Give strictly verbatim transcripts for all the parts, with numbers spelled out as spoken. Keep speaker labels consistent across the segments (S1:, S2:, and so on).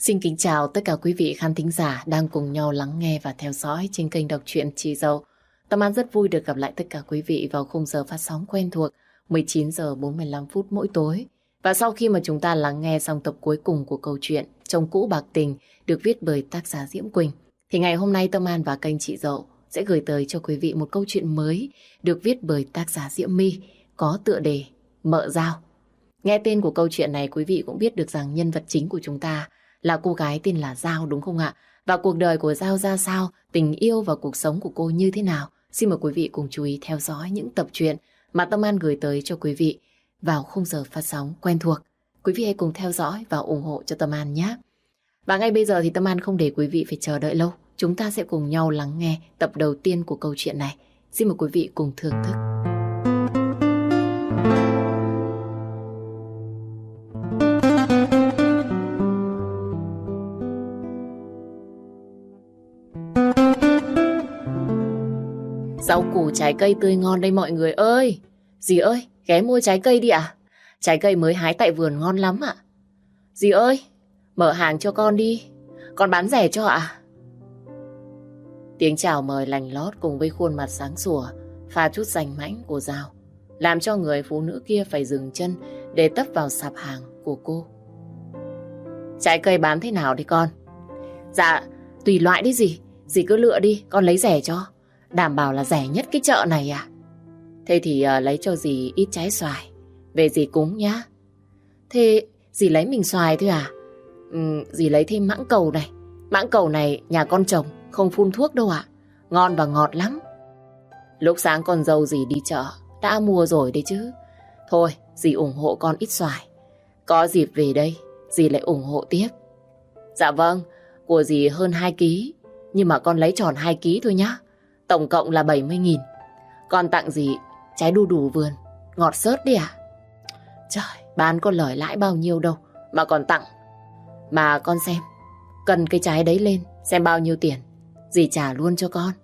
S1: Xin kính chào tất cả quý vị khán thính giả đang cùng nhau lắng nghe và theo dõi trên kênh đọc truyện Chị Dậu. Tâm An rất vui được gặp lại tất cả quý vị vào khung giờ phát sóng quen thuộc mười chín giờ bốn mươi lăm phút mỗi tối. Và sau khi mà chúng ta lắng nghe xong tập cuối cùng của câu chuyện Chồng cũ bạc tình được viết bởi tác giả Diễm Quỳnh, thì ngày hôm nay Tâm An và kênh Chị Dậu sẽ gửi tới cho quý vị một câu chuyện mới được viết bởi tác giả Diễm My có tựa đề Mợ Dao. Nghe tên của câu chuyện này quý vị cũng biết được rằng nhân vật chính của chúng ta là cô gái tên là Dao, đúng không ạ? Và cuộc đời của Dao ra sao, tình yêu và cuộc sống của cô như thế nào? Xin mời quý vị cùng chú ý theo dõi những tập truyện mà Tâm An gửi tới cho quý vị vào khung giờ phát sóng quen thuộc. Quý vị hãy cùng theo dõi và ủng hộ cho Tâm An nhé. Và ngay bây giờ thì Tâm An không để quý vị phải chờ đợi lâu. Chúng ta sẽ cùng nhau lắng nghe tập đầu tiên của câu chuyện này. Xin mời quý vị cùng thưởng thức. Rau củ trái cây tươi ngon đây mọi người ơi. Dì ơi, ghé mua trái cây đi ạ. Trái cây mới hái tại vườn ngon lắm ạ. Dì ơi, mở hàng cho con đi. Con bán rẻ cho ạ. Tiếng chào mời lành lót cùng với khuôn mặt sáng sủa, pha chút rành mãnh của Dao, làm cho người phụ nữ kia phải dừng chân để tấp vào sạp hàng của cô. Trái cây bán thế nào đi con? Dạ, tùy loại đi dì. Dì cứ lựa đi, con lấy rẻ cho. Đảm bảo là rẻ nhất cái chợ này à? Thế thì uh, lấy cho dì ít trái xoài về dì cúng nhá. Thế dì lấy mình xoài thôi à? Ừ, dì lấy thêm mãng cầu này. Mãng cầu này nhà con trồng, không phun thuốc đâu ạ. Ngon và ngọt lắm. Lúc sáng con dâu dì đi chợ đã mua rồi đấy chứ. Thôi dì ủng hộ con ít xoài. Có dịp về đây dì lại ủng hộ tiếp. Dạ vâng, của dì hơn hai ký, nhưng mà con lấy tròn hai ký thôi nhá. Tổng cộng là bảy mươi nghìn. Con tặng dì trái đu đủ vườn, ngọt xớt đi à? Trời, bán con lời lãi bao nhiêu đâu mà còn tặng. Mà con xem, cần cái trái đấy lên, xem bao nhiêu tiền, dì trả luôn cho con.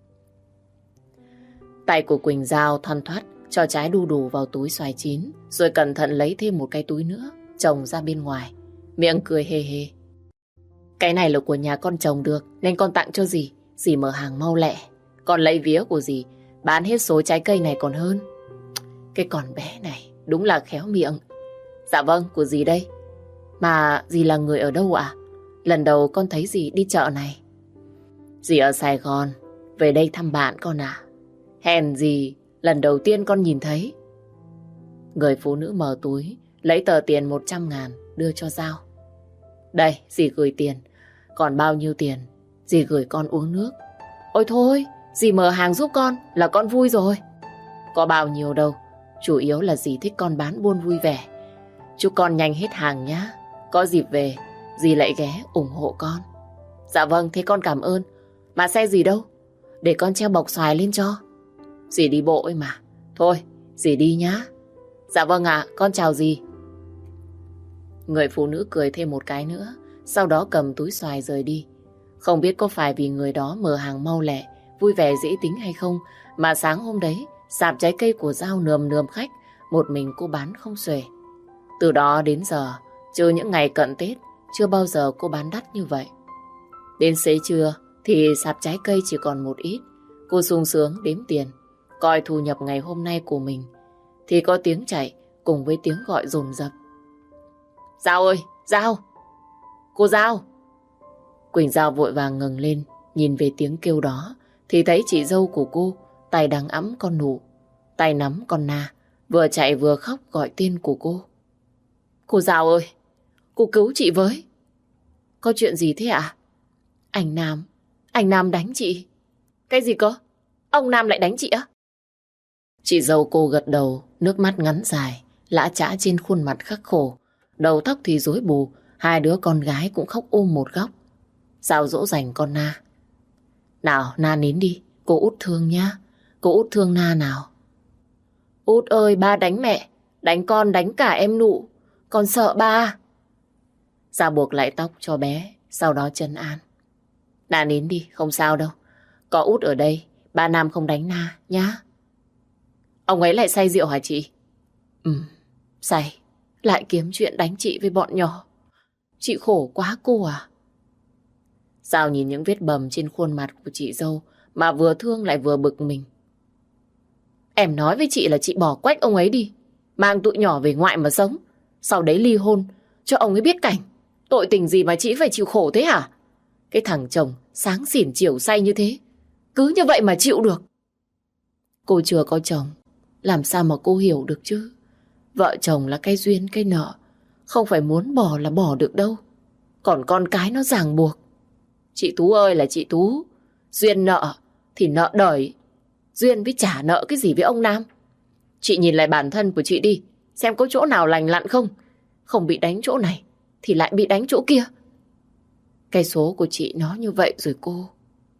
S1: Tay của Quỳnh Dao thoăn thoắt cho trái đu đủ vào túi xoài chín, rồi cẩn thận lấy thêm một cái túi nữa, trồng ra bên ngoài, miệng cười hề hề. Cái này là của nhà con trồng được, nên con tặng cho dì, dì mở hàng mau lẹ. Còn lấy vía của dì, bán hết số trái cây này còn hơn. Cái con bé này đúng là khéo miệng. Dạ vâng, của dì đây. Mà dì là người ở đâu ạ? Lần đầu con thấy dì đi chợ này. Dì ở Sài Gòn, về đây thăm bạn con à? Hèn gì, lần đầu tiên con nhìn thấy. Người phụ nữ mở túi, lấy tờ tiền một trăm ngàn đưa cho Dao. Đây, dì gửi tiền. Còn bao nhiêu tiền, dì gửi con uống nước. Ôi thôi, dì mở hàng giúp con là con vui rồi. Có bao nhiêu đâu, chủ yếu là dì thích con bán buôn vui vẻ. Chúc con nhanh hết hàng nhá. Có dịp về, dì lại ghé ủng hộ con. Dạ vâng, thế con cảm ơn. Mà xe gì đâu, để con treo bọc xoài lên cho. Dì đi bộ ấy mà. Thôi, dì đi nhá. Dạ vâng ạ, con chào dì. Người phụ nữ cười thêm một cái nữa, sau đó cầm túi xoài rời đi. Không biết có phải vì người đó mở hàng mau lẹ, vui vẻ dễ tính hay không, mà sáng hôm đấy, sạp trái cây của Dao nườm nườm khách, một mình cô bán không xuể. Từ đó đến giờ, trừ những ngày cận Tết, chưa bao giờ cô bán đắt như vậy. Đến xế trưa thì sạp trái cây chỉ còn một ít. Cô sung sướng đếm tiền, coi thu nhập ngày hôm nay của mình, thì có tiếng chạy cùng với tiếng gọi dồn dập. Dao ơi, Dao! Cô Dao! Quỳnh Dao vội vàng ngừng lên, nhìn về tiếng kêu đó, thì thấy chị dâu của cô, tay đang ẵm con nụ, tay nắm con Na, vừa chạy vừa khóc gọi tên của cô. Cô Dao ơi, cô cứu chị với. Có chuyện gì thế ạ? Anh Nam, anh Nam đánh chị. Cái gì cơ? Ông Nam lại đánh chị á? Chị dâu cô gật đầu, nước mắt ngắn dài, lã chã trên khuôn mặt khắc khổ, đầu tóc thì rối bù, hai đứa con gái cũng khóc ôm một góc. Dao dỗ dành con Na. Nào, Na nín đi, cô út thương nhá. Cô út thương Na nào. Út ơi, ba đánh mẹ, đánh con, đánh cả em Nụ. Con sợ ba. Dao buộc lại tóc cho bé, sau đó trấn an. Na nín đi, không sao đâu. Có út ở đây, ba Nam không đánh Na nhá. Ông ấy lại say rượu hả chị? Ừ, say. Lại kiếm chuyện đánh chị với bọn nhỏ. Chị khổ quá cô à. Sao nhìn những vết bầm trên khuôn mặt của chị dâu mà vừa thương lại vừa bực mình. Em nói với chị là chị bỏ quách ông ấy đi, mang tụi nhỏ về ngoại mà sống, sau đấy ly hôn, cho ông ấy biết cảnh. Tội tình gì mà chị phải chịu khổ thế hả? Cái thằng chồng sáng xỉn chiều say như thế, cứ như vậy mà chịu được. Cô chưa có chồng, làm sao mà cô hiểu được chứ? Vợ chồng là cái duyên cái nợ, không phải muốn bỏ là bỏ được đâu. Còn con cái nó ràng buộc. Chị Tú ơi là chị Tú, duyên nợ thì nợ đời, duyên với trả nợ cái gì với ông Nam. Chị nhìn lại bản thân của chị đi, xem có chỗ nào lành lặn không. Không bị đánh chỗ này thì lại bị đánh chỗ kia. Cái số của chị nó như vậy rồi cô.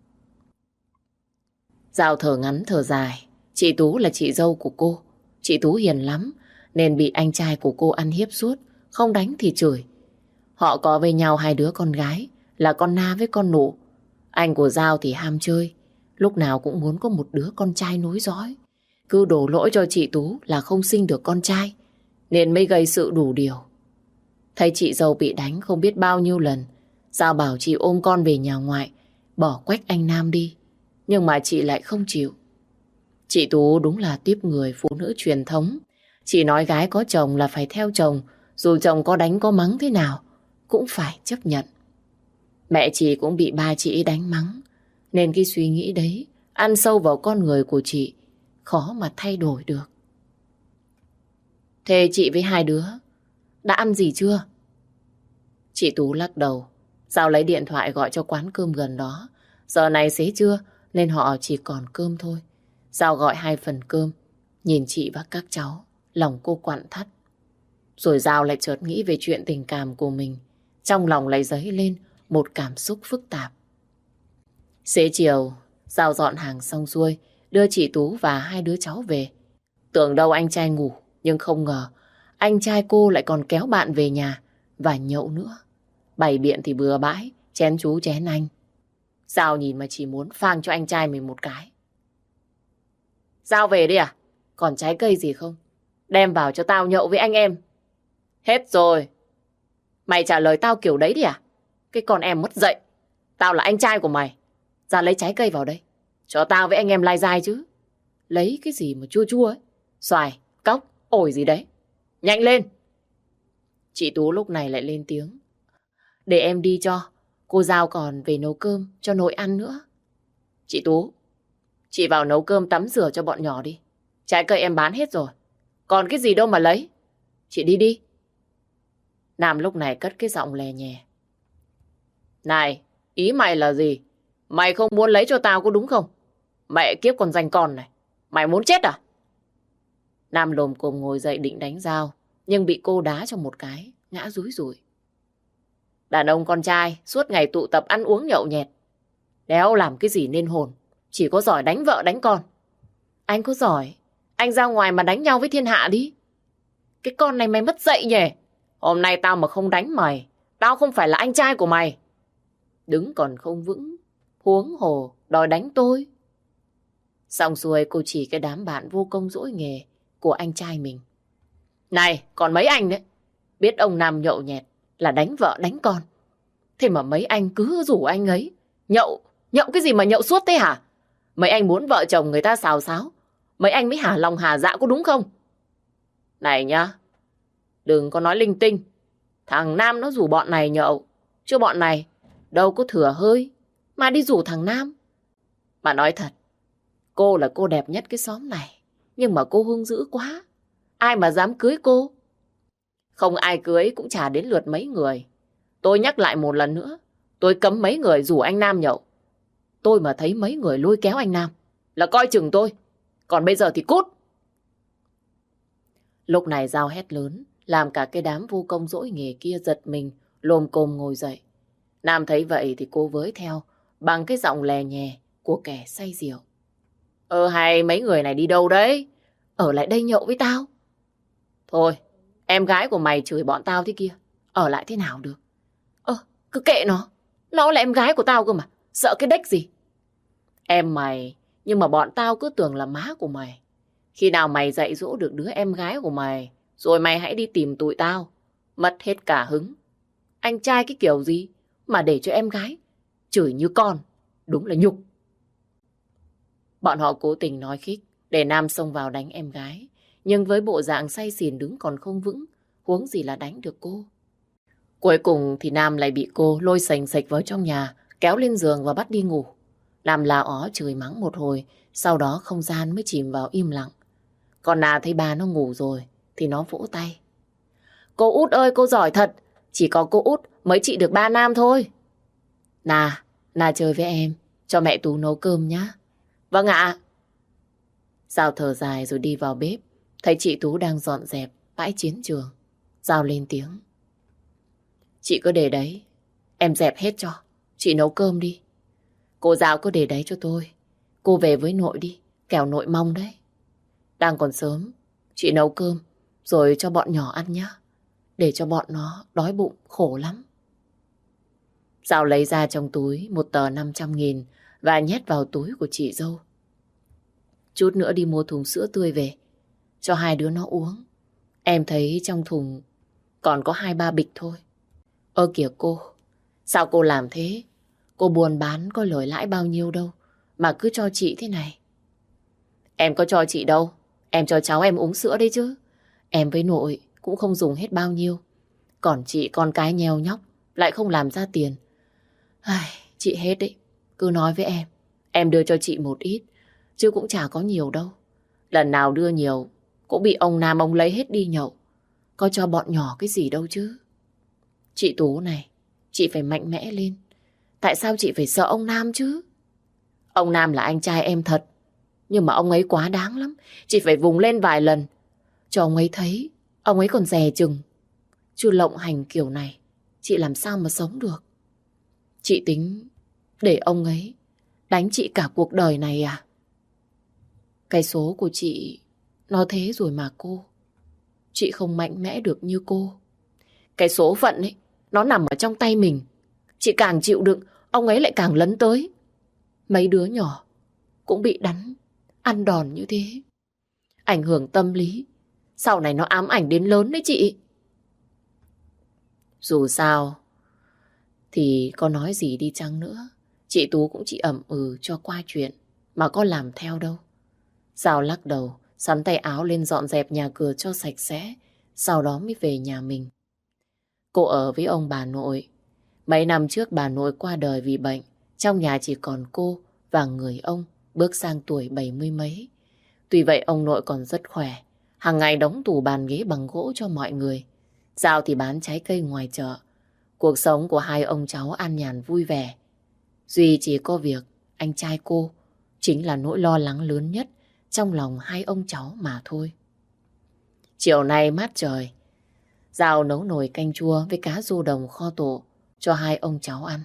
S1: Giao thở ngắn thở dài. Chị Tú là chị dâu của cô. Chị Tú hiền lắm, nên bị anh trai của cô ăn hiếp suốt, không đánh thì chửi. Họ có với nhau hai đứa con gái, là con Na với con Nụ. Anh của Giao thì ham chơi, lúc nào cũng muốn có một đứa con trai nối dõi. Cứ đổ lỗi cho chị Tú là không sinh được con trai, nên mới gây sự đủ điều. Thấy chị dâu bị đánh không biết bao nhiêu lần, Giao bảo chị ôm con về nhà ngoại, bỏ quách anh Nam đi. Nhưng mà chị lại không chịu. Chị Tú đúng là tiếp người phụ nữ truyền thống. Chị nói gái có chồng là phải theo chồng, dù chồng có đánh có mắng thế nào cũng phải chấp nhận. Mẹ chị cũng bị ba chị đánh mắng, nên cái suy nghĩ đấy ăn sâu vào con người của chị, khó mà thay đổi được. Thế chị với hai đứa đã ăn gì chưa? Chị Tú lắc đầu. Giao lấy điện thoại gọi cho quán cơm gần đó. Giờ này xế trưa nên họ chỉ còn cơm thôi. Giao gọi hai phần cơm, nhìn chị và các cháu, lòng cô quặn thắt. Rồi Giao lại chợt nghĩ về chuyện tình cảm của mình. Trong lòng lại dấy lên một cảm xúc phức tạp. Xế chiều, Giao dọn hàng xong xuôi, đưa chị Tú và hai đứa cháu về. Tưởng đâu anh trai ngủ, nhưng không ngờ anh trai cô lại còn kéo bạn về nhà và nhậu nữa. Bày biện thì bừa bãi, chén chú chén anh. Giao nhìn mà chỉ muốn phang cho anh trai mình một cái. Giao về đi à? Còn trái cây gì không? Đem vào cho tao nhậu với anh em. Hết rồi. Mày trả lời tao kiểu đấy đi à? Cái con em mất dạy. Tao là anh trai của mày. Ra lấy trái cây vào đây, cho tao với anh em lai dai chứ. Lấy cái gì mà chua chua ấy? Xoài, cóc, ổi gì đấy. Nhanh lên. Chị Tú lúc này lại lên tiếng. Để em đi cho. Cô Giao còn về nấu cơm cho nội ăn nữa. Chị Tú, chị vào nấu cơm tắm rửa cho bọn nhỏ đi. Trái cây em bán hết rồi, còn cái gì đâu mà lấy. Chị đi đi. Nam lúc này cất cái giọng lè nhè. Này, ý mày là gì? Mày không muốn lấy cho tao có đúng không? Mẹ kiếp còn giành con này. Mày muốn chết à? Nam lồm cồm ngồi dậy định đánh Giao, nhưng bị cô đá cho một cái, ngã rúi rủi. Đàn ông con trai suốt ngày tụ tập ăn uống nhậu nhẹt, đéo làm cái gì nên hồn, chỉ có giỏi đánh vợ đánh con. Anh có giỏi, anh ra ngoài mà đánh nhau với thiên hạ đi. Cái con này mày mất dạy nhỉ? Hôm nay tao mà không đánh mày, tao không phải là anh trai của mày. Đứng còn không vững, huống hồ đòi đánh tôi. Xong xuôi cô chỉ cái đám bạn vô công dỗi nghề của anh trai mình. Này, còn mấy anh đấy, biết ông Nam nhậu nhẹt là đánh vợ đánh con. Thế mà mấy anh cứ rủ anh ấy nhậu, nhậu cái gì mà nhậu suốt thế hả? Mấy anh muốn vợ chồng người ta xào xáo, mấy anh mới hả lòng hả dạ có đúng không? Này nhá, đừng có nói linh tinh. Thằng Nam nó rủ bọn này nhậu, chứ bọn này đâu có thừa hơi mà đi rủ thằng Nam. Mà nói thật, cô là cô đẹp nhất cái xóm này, nhưng mà cô hung dữ quá. Ai mà dám cưới cô? Không ai cưới cũng chả đến lượt mấy người. Tôi nhắc lại một lần nữa, tôi cấm mấy người rủ anh Nam nhậu. Tôi mà thấy mấy người lôi kéo anh Nam là coi chừng tôi. Còn bây giờ thì cút. Lúc này Giao hét lớn, làm cả cái đám vô công dỗi nghề kia giật mình, lồm cồm ngồi dậy. Nam thấy vậy thì cô với theo, bằng cái giọng lè nhè của kẻ say rượu. Ờ hay mấy người này đi đâu đấy? Ở lại đây nhậu với tao. Thôi, em gái của mày chửi bọn tao thế kia, ở lại thế nào được? Ơ, cứ kệ nó. Nó là em gái của tao cơ mà, sợ cái đếch gì? Em mày, nhưng mà bọn tao cứ tưởng là má của mày. Khi nào mày dạy dỗ được đứa em gái của mày, rồi mày hãy đi tìm tụi tao. Mất hết cả hứng. anh trai cái kiểu gì mà để cho em gái chửi như con. Đúng là nhục. Bọn họ cố tình nói khích để Nam xông vào đánh em gái. Nhưng với bộ dạng say xỉn đứng còn không vững, huống gì là đánh được cô. Cuối cùng thì Nam lại bị cô lôi sành sạch vào trong nhà, kéo lên giường và bắt đi ngủ. Nam la ó chửi mắng một hồi, sau đó không gian mới chìm vào im lặng. Còn Na thấy bà nó ngủ rồi thì nó vỗ tay. Cô Út ơi, cô giỏi thật. Chỉ có cô Út mới trị được ba Nam thôi. Na, Na chơi với em, cho mẹ Tú nấu cơm nhá. Vâng ạ. Giao thở dài rồi đi vào bếp, thấy chị Tú đang dọn dẹp bãi chiến trường. Giao lên tiếng. Chị cứ để đấy, em dẹp hết cho. Chị nấu cơm đi. Cô Giao cứ để đấy cho tôi. Cô về với nội đi, kẻo nội mong đấy. Đang còn sớm, chị nấu cơm rồi cho bọn nhỏ ăn nhá. Để cho bọn nó đói bụng khổ lắm. Giao lấy ra trong túi một tờ năm trăm nghìn và nhét vào túi của chị dâu. Chút nữa đi mua thùng sữa tươi về, cho hai đứa nó uống. Em thấy trong thùng còn có hai ba bịch thôi. Ơ kìa cô, sao cô làm thế? Cô buôn bán có lời lãi bao nhiêu đâu, mà cứ cho chị thế này. Em có cho chị đâu, em cho cháu em uống sữa đấy chứ. Em với nội cũng không dùng hết bao nhiêu. Còn chị con cái nheo nhóc, lại không làm ra tiền. Ai, chị hết đấy, cứ nói với em. Em đưa cho chị một ít, chứ cũng chả có nhiều đâu. Lần nào đưa nhiều, cũng bị ông Nam ông lấy hết đi nhậu. Có cho bọn nhỏ cái gì đâu chứ. Chị Tú này, chị phải mạnh mẽ lên. Tại sao chị phải sợ ông Nam chứ? Ông Nam là anh trai em thật, nhưng mà ông ấy quá đáng lắm. Chị phải vùng lên vài lần cho ông ấy thấy ông ấy còn dè chừng. Chứ lộng hành kiểu này, chị làm sao mà sống được. Chị tính để ông ấy đánh chị cả cuộc đời này à? Cái số của chị nó thế rồi mà cô. Chị không mạnh mẽ được như cô. Cái số phận ấy, nó nằm ở trong tay mình. Chị càng chịu đựng, ông ấy lại càng lấn tới. Mấy đứa nhỏ cũng bị đánh, ăn đòn như thế. Ảnh hưởng tâm lý, sau này nó ám ảnh đến lớn đấy chị. Dù sao thì có nói gì đi chăng nữa, chị Tú cũng chỉ ậm ừ cho qua chuyện, mà có làm theo đâu. Giao lắc đầu, sắn tay áo lên dọn dẹp nhà cửa cho sạch sẽ, sau đó mới về nhà mình. Cô ở với ông bà nội. Mấy năm trước bà nội qua đời vì bệnh, trong nhà chỉ còn cô và người ông bước sang tuổi bảy mươi mấy. Tuy vậy ông nội còn rất khỏe, hàng ngày đóng tủ bàn ghế bằng gỗ cho mọi người. Giao thì bán trái cây ngoài chợ. Cuộc sống của hai ông cháu an nhàn vui vẻ. Duy chỉ có việc anh trai cô chính là nỗi lo lắng lớn nhất trong lòng hai ông cháu mà thôi. Chiều nay mát trời, Giao nấu nồi canh chua với cá rô đồng kho tộ cho hai ông cháu ăn.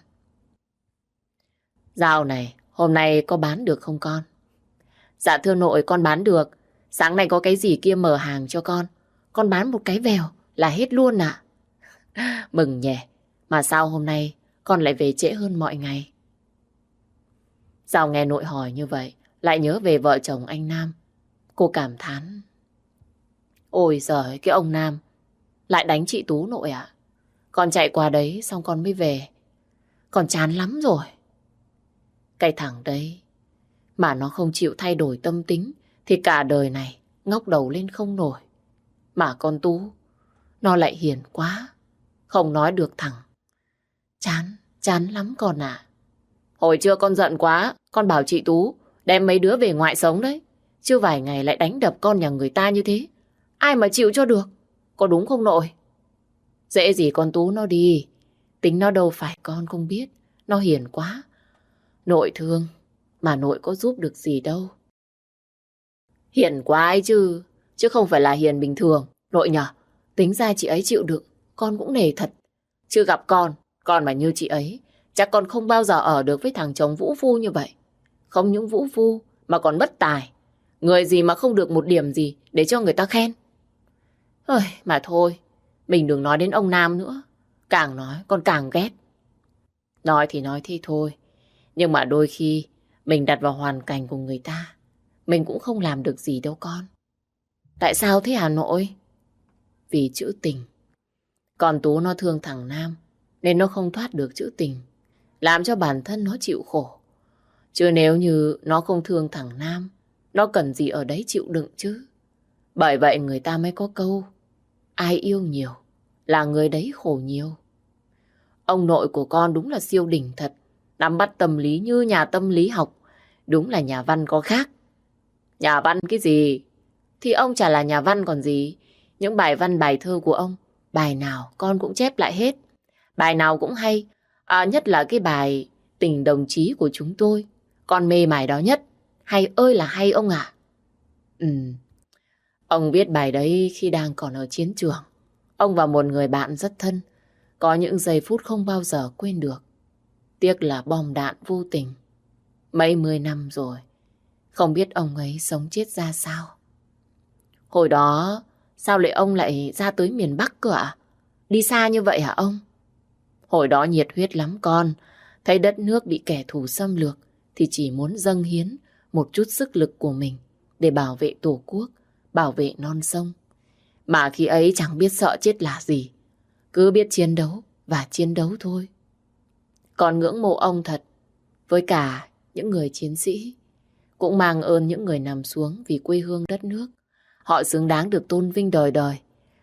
S1: Giao này, hôm nay có bán được không con? Dạ thưa nội, con bán được. Sáng nay có cái gì kia mở hàng cho con. Con bán một cái vèo là hết luôn ạ. Mừng nhẹ. Mà sao hôm nay con lại về trễ hơn mọi ngày? Giao nghe nội hỏi như vậy, lại nhớ về vợ chồng anh Nam. Cô cảm thán. Ôi giời, cái ông Nam lại đánh chị Tú nội ạ. Con chạy qua đấy xong con mới về. Con chán lắm rồi. Cái thằng đấy mà nó không chịu thay đổi tâm tính thì cả đời này ngóc đầu lên không nổi. Mà con Tú, nó lại hiền quá, không nói được thẳng. Chán, chán lắm con ạ. Hồi trưa con giận quá, con bảo chị Tú đem mấy đứa về ngoại sống đấy. Chứ vài ngày lại đánh đập con nhà người ta như thế. Ai mà chịu cho được, có đúng không nội? Dễ gì con Tú nó đi, tính nó đâu phải con không biết, nó hiền quá. Nội thương, mà nội có giúp được gì đâu. Hiền quá ấy chứ, chứ không phải là hiền bình thường, nội nhở. Tính ra chị ấy chịu đựng, con cũng nể thật. Chứ gặp con, con mà như chị ấy, chắc con không bao giờ ở được với thằng chồng vũ phu như vậy. Không những vũ phu, mà còn bất tài. Người gì mà không được một điểm gì để cho người ta khen. Ơi, mà thôi, mình đừng nói đến ông Nam nữa. Càng nói, con càng ghét. Nói thì nói thế thôi. Nhưng mà đôi khi mình đặt vào hoàn cảnh của người ta, mình cũng không làm được gì đâu con. Tại sao thế Hà Nội? Vì chữ tình. Còn Tú nó thương thằng Nam, nên nó không thoát được chữ tình, làm cho bản thân nó chịu khổ. Chứ nếu như nó không thương thằng Nam, nó cần gì ở đấy chịu đựng chứ. Bởi vậy người ta mới có câu, ai yêu nhiều là người đấy khổ nhiều. Ông nội của con đúng là siêu đỉnh thật, nắm bắt tâm lý như nhà tâm lý học, đúng là nhà văn có khác. Nhà văn cái gì? Thì ông chả là nhà văn còn gì. Những bài văn bài thơ của ông, bài nào con cũng chép lại hết. Bài nào cũng hay, à, nhất là cái bài Tình đồng chí của chúng tôi. Con mê bài đó nhất. Hay ơi là hay ông ạ. Ừ, ông viết bài đấy khi đang còn ở chiến trường. Ông và một người bạn rất thân, có những giây phút không bao giờ quên được. Tiếc là bom đạn vô tình. Mấy mươi năm rồi, không biết ông ấy sống chết ra sao. Hồi đó, sao lại ông lại ra tới miền Bắc cơ ạ? Đi xa như vậy hả ông? Hồi đó nhiệt huyết lắm con. Thấy đất nước bị kẻ thù xâm lược thì chỉ muốn dâng hiến một chút sức lực của mình để bảo vệ Tổ quốc, bảo vệ non sông. Mà khi ấy chẳng biết sợ chết là gì, cứ biết chiến đấu và chiến đấu thôi. Con ngưỡng mộ ông thật, với cả những người chiến sĩ, cũng mang ơn những người nằm xuống vì quê hương đất nước. Họ xứng đáng được tôn vinh đời đời.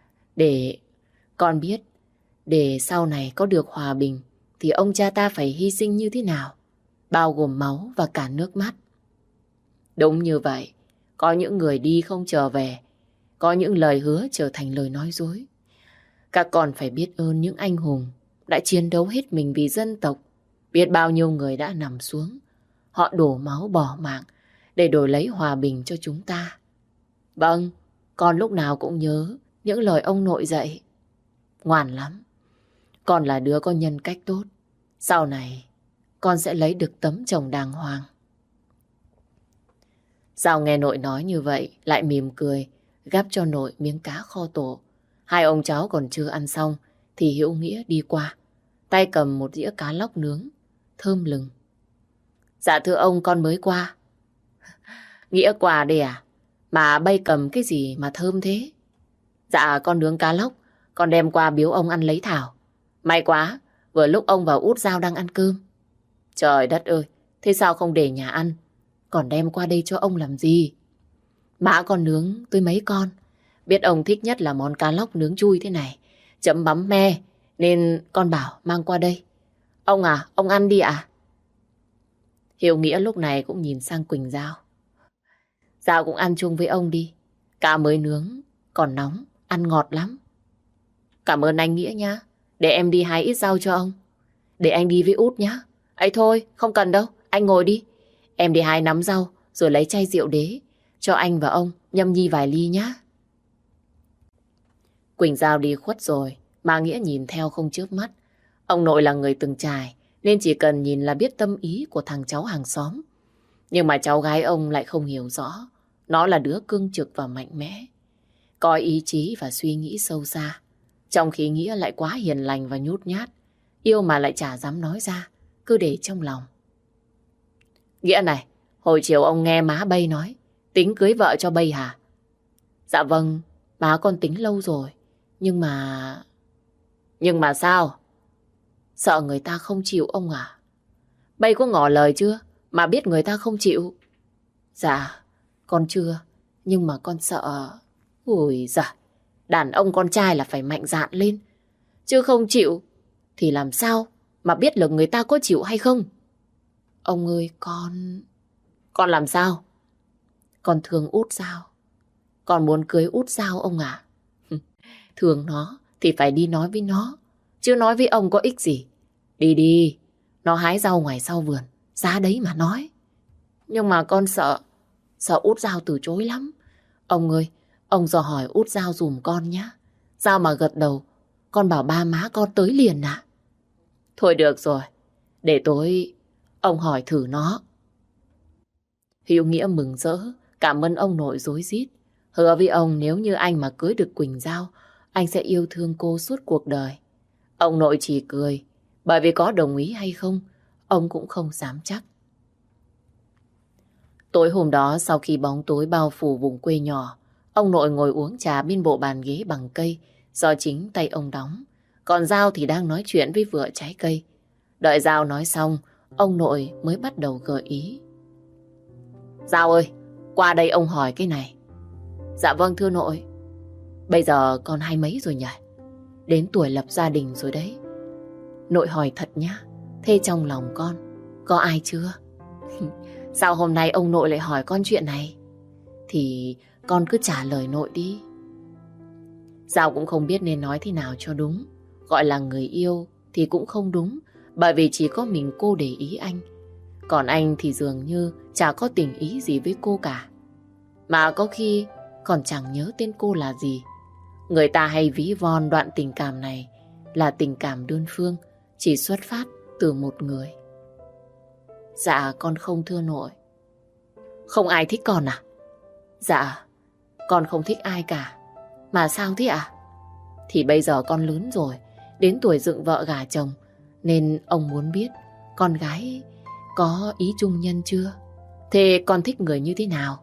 S1: Để con biết, để sau này có được hòa bình thì ông cha ta phải hy sinh như thế nào, bao gồm máu và cả nước mắt. Đúng như vậy, có những người đi không trở về, có những lời hứa trở thành lời nói dối. Các con phải biết ơn những anh hùng đã chiến đấu hết mình vì dân tộc. Biết bao nhiêu người đã nằm xuống, họ đổ máu bỏ mạng để đổi lấy hòa bình cho chúng ta. Vâng, con lúc nào cũng nhớ những lời ông nội dạy. Ngoan lắm. Con là đứa có nhân cách tốt. Sau này, con sẽ lấy được tấm chồng đàng hoàng. Sao nghe nội nói như vậy, lại mỉm cười, gắp cho nội miếng cá kho tổ. Hai ông cháu còn chưa ăn xong, thì Hiếu Nghĩa đi qua, tay cầm một dĩa cá lóc nướng, thơm lừng. Dạ thưa ông, con mới qua. Nghĩa quà đây à? Mà bay cầm cái gì mà thơm thế? Dạ con nướng cá lóc, con đem qua biếu ông ăn lấy thảo. May quá, vừa lúc ông và Út Dao đang ăn cơm. Trời đất ơi, thế sao không để nhà ăn, còn đem qua đây cho ông làm gì? Má con nướng tôi mấy con, biết ông thích nhất là món cá lóc nướng chui thế này, chấm mắm me, nên con bảo mang qua đây. Ông à, ông ăn đi ạ. À? Hiếu Nghĩa lúc này cũng nhìn sang Quỳnh Giao. Giao cũng ăn chung với ông đi. Cá mới nướng, còn nóng, ăn ngọt lắm. Cảm ơn anh Nghĩa nhá. Để em đi hái ít rau cho ông. Để anh đi với Út nhá. Ấy thôi, không cần đâu, anh ngồi đi. Em đi hái nắm rau, rồi lấy chai rượu đế, cho anh và ông nhâm nhi vài ly nhá. Quỳnh Giao đi khuất rồi, mà Nghĩa nhìn theo không chớp mắt. Ông nội là người từng trải, nên chỉ cần nhìn là biết tâm ý của thằng cháu hàng xóm. Nhưng mà cháu gái ông lại không hiểu rõ. Nó là đứa cương trực và mạnh mẽ, có ý chí và suy nghĩ sâu xa. Trong khi Nghĩa lại quá hiền lành và nhút nhát, yêu mà lại chả dám nói ra, cứ để trong lòng. Nghĩa này, hồi chiều ông nghe má Bây nói tính cưới vợ cho Bây hả? Dạ vâng, má con tính lâu rồi. Nhưng mà... Nhưng mà sao? Sợ người ta không chịu ông à? Bây có ngỏ lời chưa mà biết người ta không chịu? Dạ, con chưa. Nhưng mà con sợ... Ui giời, đàn ông con trai là phải mạnh dạn lên. Chứ không chịu thì làm sao mà biết là người ta có chịu hay không? Ông ơi, con... Con làm sao? Con thương Út Dao. Con muốn cưới Út Dao ông à? Thương nó thì phải đi nói với nó, chứ nói với ông có ích gì. Đi đi, nó hái rau ngoài sau vườn, ra đấy mà nói. Nhưng mà con sợ, sợ Út Dao từ chối lắm. Ông ơi, ông dò hỏi Út Dao dùm con nhá. Dao mà gật đầu, con bảo ba má con tới liền à? Thôi được rồi, để tối ông hỏi thử nó. Hiếu Nghĩa mừng rỡ, cảm ơn ông nội rối rít. Hứa với ông nếu như anh mà cưới được Quỳnh Giao, anh sẽ yêu thương cô suốt cuộc đời. Ông nội chỉ cười, bởi vì có đồng ý hay không, ông cũng không dám chắc. Tối hôm đó, sau khi bóng tối bao phủ vùng quê nhỏ, ông nội ngồi uống trà bên bộ bàn ghế bằng cây do chính tay ông đóng. Còn Giao thì đang nói chuyện với vựa trái cây. Đợi Giao nói xong, ông nội mới bắt đầu gợi ý. Giao ơi, qua đây ông hỏi cái này. Dạ vâng thưa nội. Bây giờ con hai mấy rồi nhỉ? Đến tuổi lập gia đình rồi đấy. Nội hỏi thật nhá, thế trong lòng con có ai chưa? Sao hôm nay ông nội lại hỏi con chuyện này? Thì con cứ trả lời nội đi. Giao cũng không biết nên nói thế nào cho đúng. Gọi là người yêu thì cũng không đúng, bởi vì chỉ có mình cô để ý anh. Còn anh thì dường như chả có tình ý gì với cô cả. Mà có khi còn chẳng nhớ tên cô là gì. Người ta hay ví von đoạn tình cảm này là tình cảm đơn phương, chỉ xuất phát từ một người. Dạ con không thưa nội. Không ai thích con à? Dạ con không thích ai cả. Mà sao thế ạ? Thì bây giờ con lớn rồi, đến tuổi dựng vợ gả chồng, nên ông muốn biết con gái có ý chung nhân chưa? Thế con thích người như thế nào?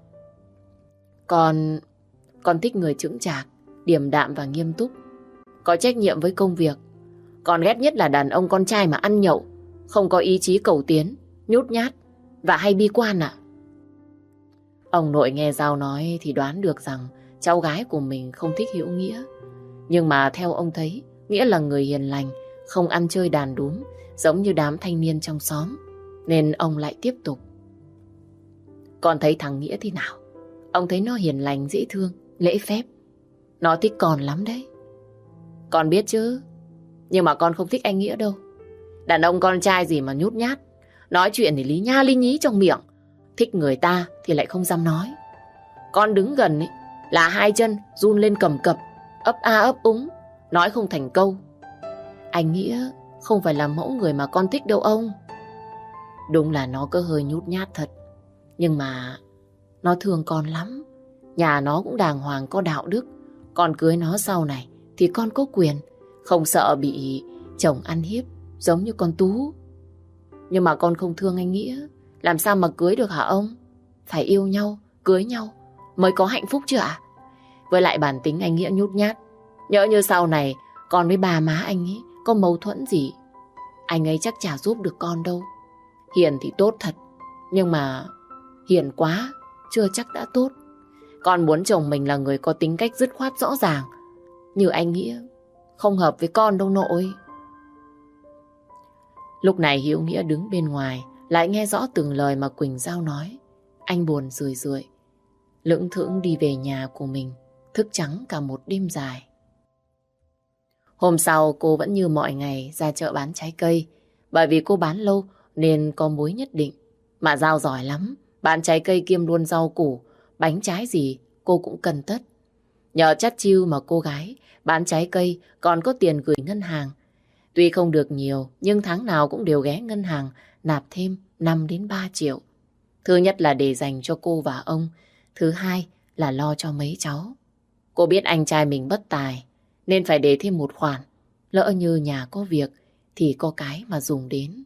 S1: Con... Con thích người chững chạc, điềm đạm và nghiêm túc, có trách nhiệm với công việc. Con ghét nhất là đàn ông con trai mà ăn nhậu, không có ý chí cầu tiến, nhút nhát và hay bi quan ạ. Ông nội nghe Giao nói thì đoán được rằng cháu gái của mình không thích Hữu Nghĩa. Nhưng mà theo ông thấy, Nghĩa là người hiền lành, không ăn chơi đàn đúm, giống như đám thanh niên trong xóm. Nên ông lại tiếp tục. Con thấy thằng Nghĩa thế nào? Ông thấy nó hiền lành, dễ thương, lễ phép. Nó thích con lắm đấy. Con biết chứ. Nhưng mà con không thích anh Nghĩa đâu. Đàn ông con trai gì mà nhút nhát, nói chuyện thì lý nha lý nhí trong miệng. Thích người ta thì lại không dám nói. Con đứng gần ấy, là hai chân run lên cầm cập, ấp a ấp úng, nói không thành câu. Anh Nghĩa không phải là mẫu người mà con thích đâu ông. Đúng là nó có hơi nhút nhát thật, nhưng mà nó thương con lắm. Nhà nó cũng đàng hoàng, có đạo đức. Con cưới nó sau này thì con có quyền, không sợ bị chồng ăn hiếp giống như con Tú. Nhưng mà con không thương anh Nghĩa, làm sao mà cưới được hả ông? Phải yêu nhau, cưới nhau mới có hạnh phúc chứ ạ? Với lại bản tính anh Nghĩa nhút nhát, nhỡ như sau này con với bà má anh ấy có mâu thuẫn gì, anh ấy chắc chả giúp được con đâu. Hiền thì tốt thật, nhưng mà hiền quá chưa chắc đã tốt. Con muốn chồng mình là người có tính cách dứt khoát rõ ràng, như anh Nghĩa không hợp với con đâu nội. Lúc này Hiếu Nghĩa đứng bên ngoài, lại nghe rõ từng lời mà Quỳnh Giao nói. Anh buồn rười rượi, lững thững đi về nhà của mình, thức trắng cả một đêm dài. Hôm sau cô vẫn như mọi ngày ra chợ bán trái cây. Bởi vì cô bán lâu nên có mối nhất định. Mà Giao giỏi lắm, bán trái cây kiêm luôn rau củ, bánh trái gì cô cũng cần tất. Nhờ chắt chiu mà cô gái bán trái cây còn có tiền gửi ngân hàng. Tuy không được nhiều, nhưng tháng nào cũng đều ghé ngân hàng nạp thêm năm đến ba triệu. Thứ nhất là để dành cho cô và ông, thứ hai là lo cho mấy cháu. Cô biết anh trai mình bất tài, nên phải để thêm một khoản. Lỡ như nhà có việc thì có cái mà dùng đến.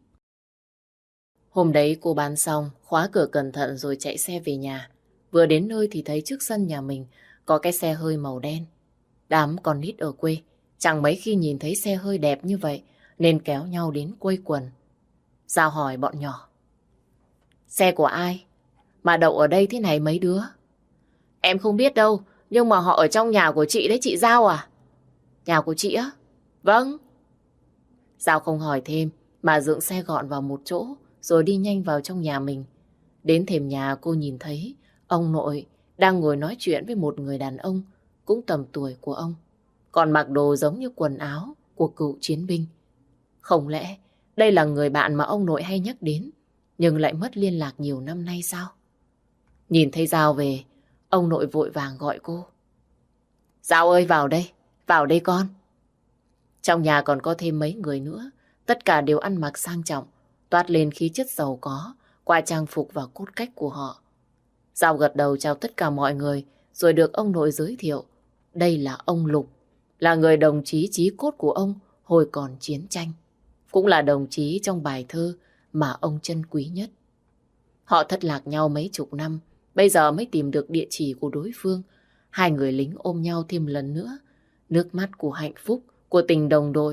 S1: Hôm đấy cô bán xong, khóa cửa cẩn thận rồi chạy xe về nhà. Vừa đến nơi thì thấy trước sân nhà mình có cái xe hơi màu đen. Đám con nít ở quê chẳng mấy khi nhìn thấy xe hơi đẹp như vậy, nên kéo nhau đến quây quần. Giao hỏi bọn nhỏ: Xe của ai mà đậu ở đây thế này mấy đứa? Em không biết đâu, nhưng mà họ ở trong nhà của chị đấy chị Giao à? Nhà của chị á? Vâng. Giao không hỏi thêm mà dựng xe gọn vào một chỗ rồi đi nhanh vào trong nhà mình. Đến thềm nhà cô nhìn thấy ông nội đang ngồi nói chuyện với một người đàn ông cũng tầm tuổi của ông, còn mặc đồ giống như quần áo của cựu chiến binh. Không lẽ đây là người bạn mà ông nội hay nhắc đến, nhưng lại mất liên lạc nhiều năm nay sao? Nhìn thấy Giao về, ông nội vội vàng gọi cô. Giao ơi, vào đây, vào đây con. Trong nhà còn có thêm mấy người nữa, tất cả đều ăn mặc sang trọng, toát lên khí chất giàu có qua trang phục và cốt cách của họ. Giao gật đầu chào tất cả mọi người, rồi được ông nội giới thiệu. Đây là ông Lục, là người đồng chí chí cốt của ông hồi còn chiến tranh. Cũng là đồng chí trong bài thơ mà ông trân quý nhất. Họ thất lạc nhau mấy chục năm, bây giờ mới tìm được địa chỉ của đối phương. Hai người lính ôm nhau thêm lần nữa. Nước mắt của hạnh phúc, của tình đồng đội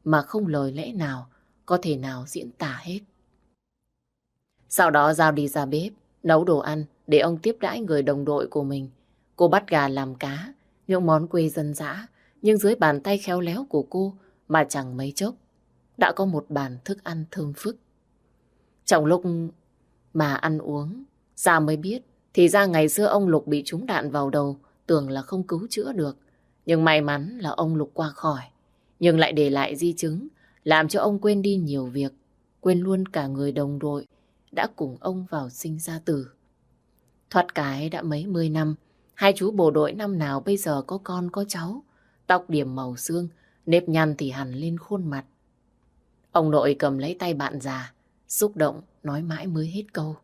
S1: mà không lời lẽ nào có thể nào diễn tả hết. Sau đó Giao đi ra bếp, nấu đồ ăn để ông tiếp đãi người đồng đội của mình. Cô bắt gà làm cá, những món quê dân dã, nhưng dưới bàn tay khéo léo của cô mà chẳng mấy chốc đã có một bàn thức ăn thơm phức. Trong lúc mà ăn uống, Giao mới biết thì ra ngày xưa ông Lục bị trúng đạn vào đầu, tưởng là không cứu chữa được. Nhưng may mắn là ông Lục qua khỏi, nhưng lại để lại di chứng, làm cho ông quên đi nhiều việc, quên luôn cả người đồng đội đã cùng ông vào sinh ra tử. Thoát cái đã mấy mươi năm, hai chú bộ đội năm nào bây giờ có con có cháu, tóc điểm màu xương, nếp nhăn thì hằn lên khuôn mặt. Ông nội cầm lấy tay bạn già, xúc động nói mãi mới hết câu.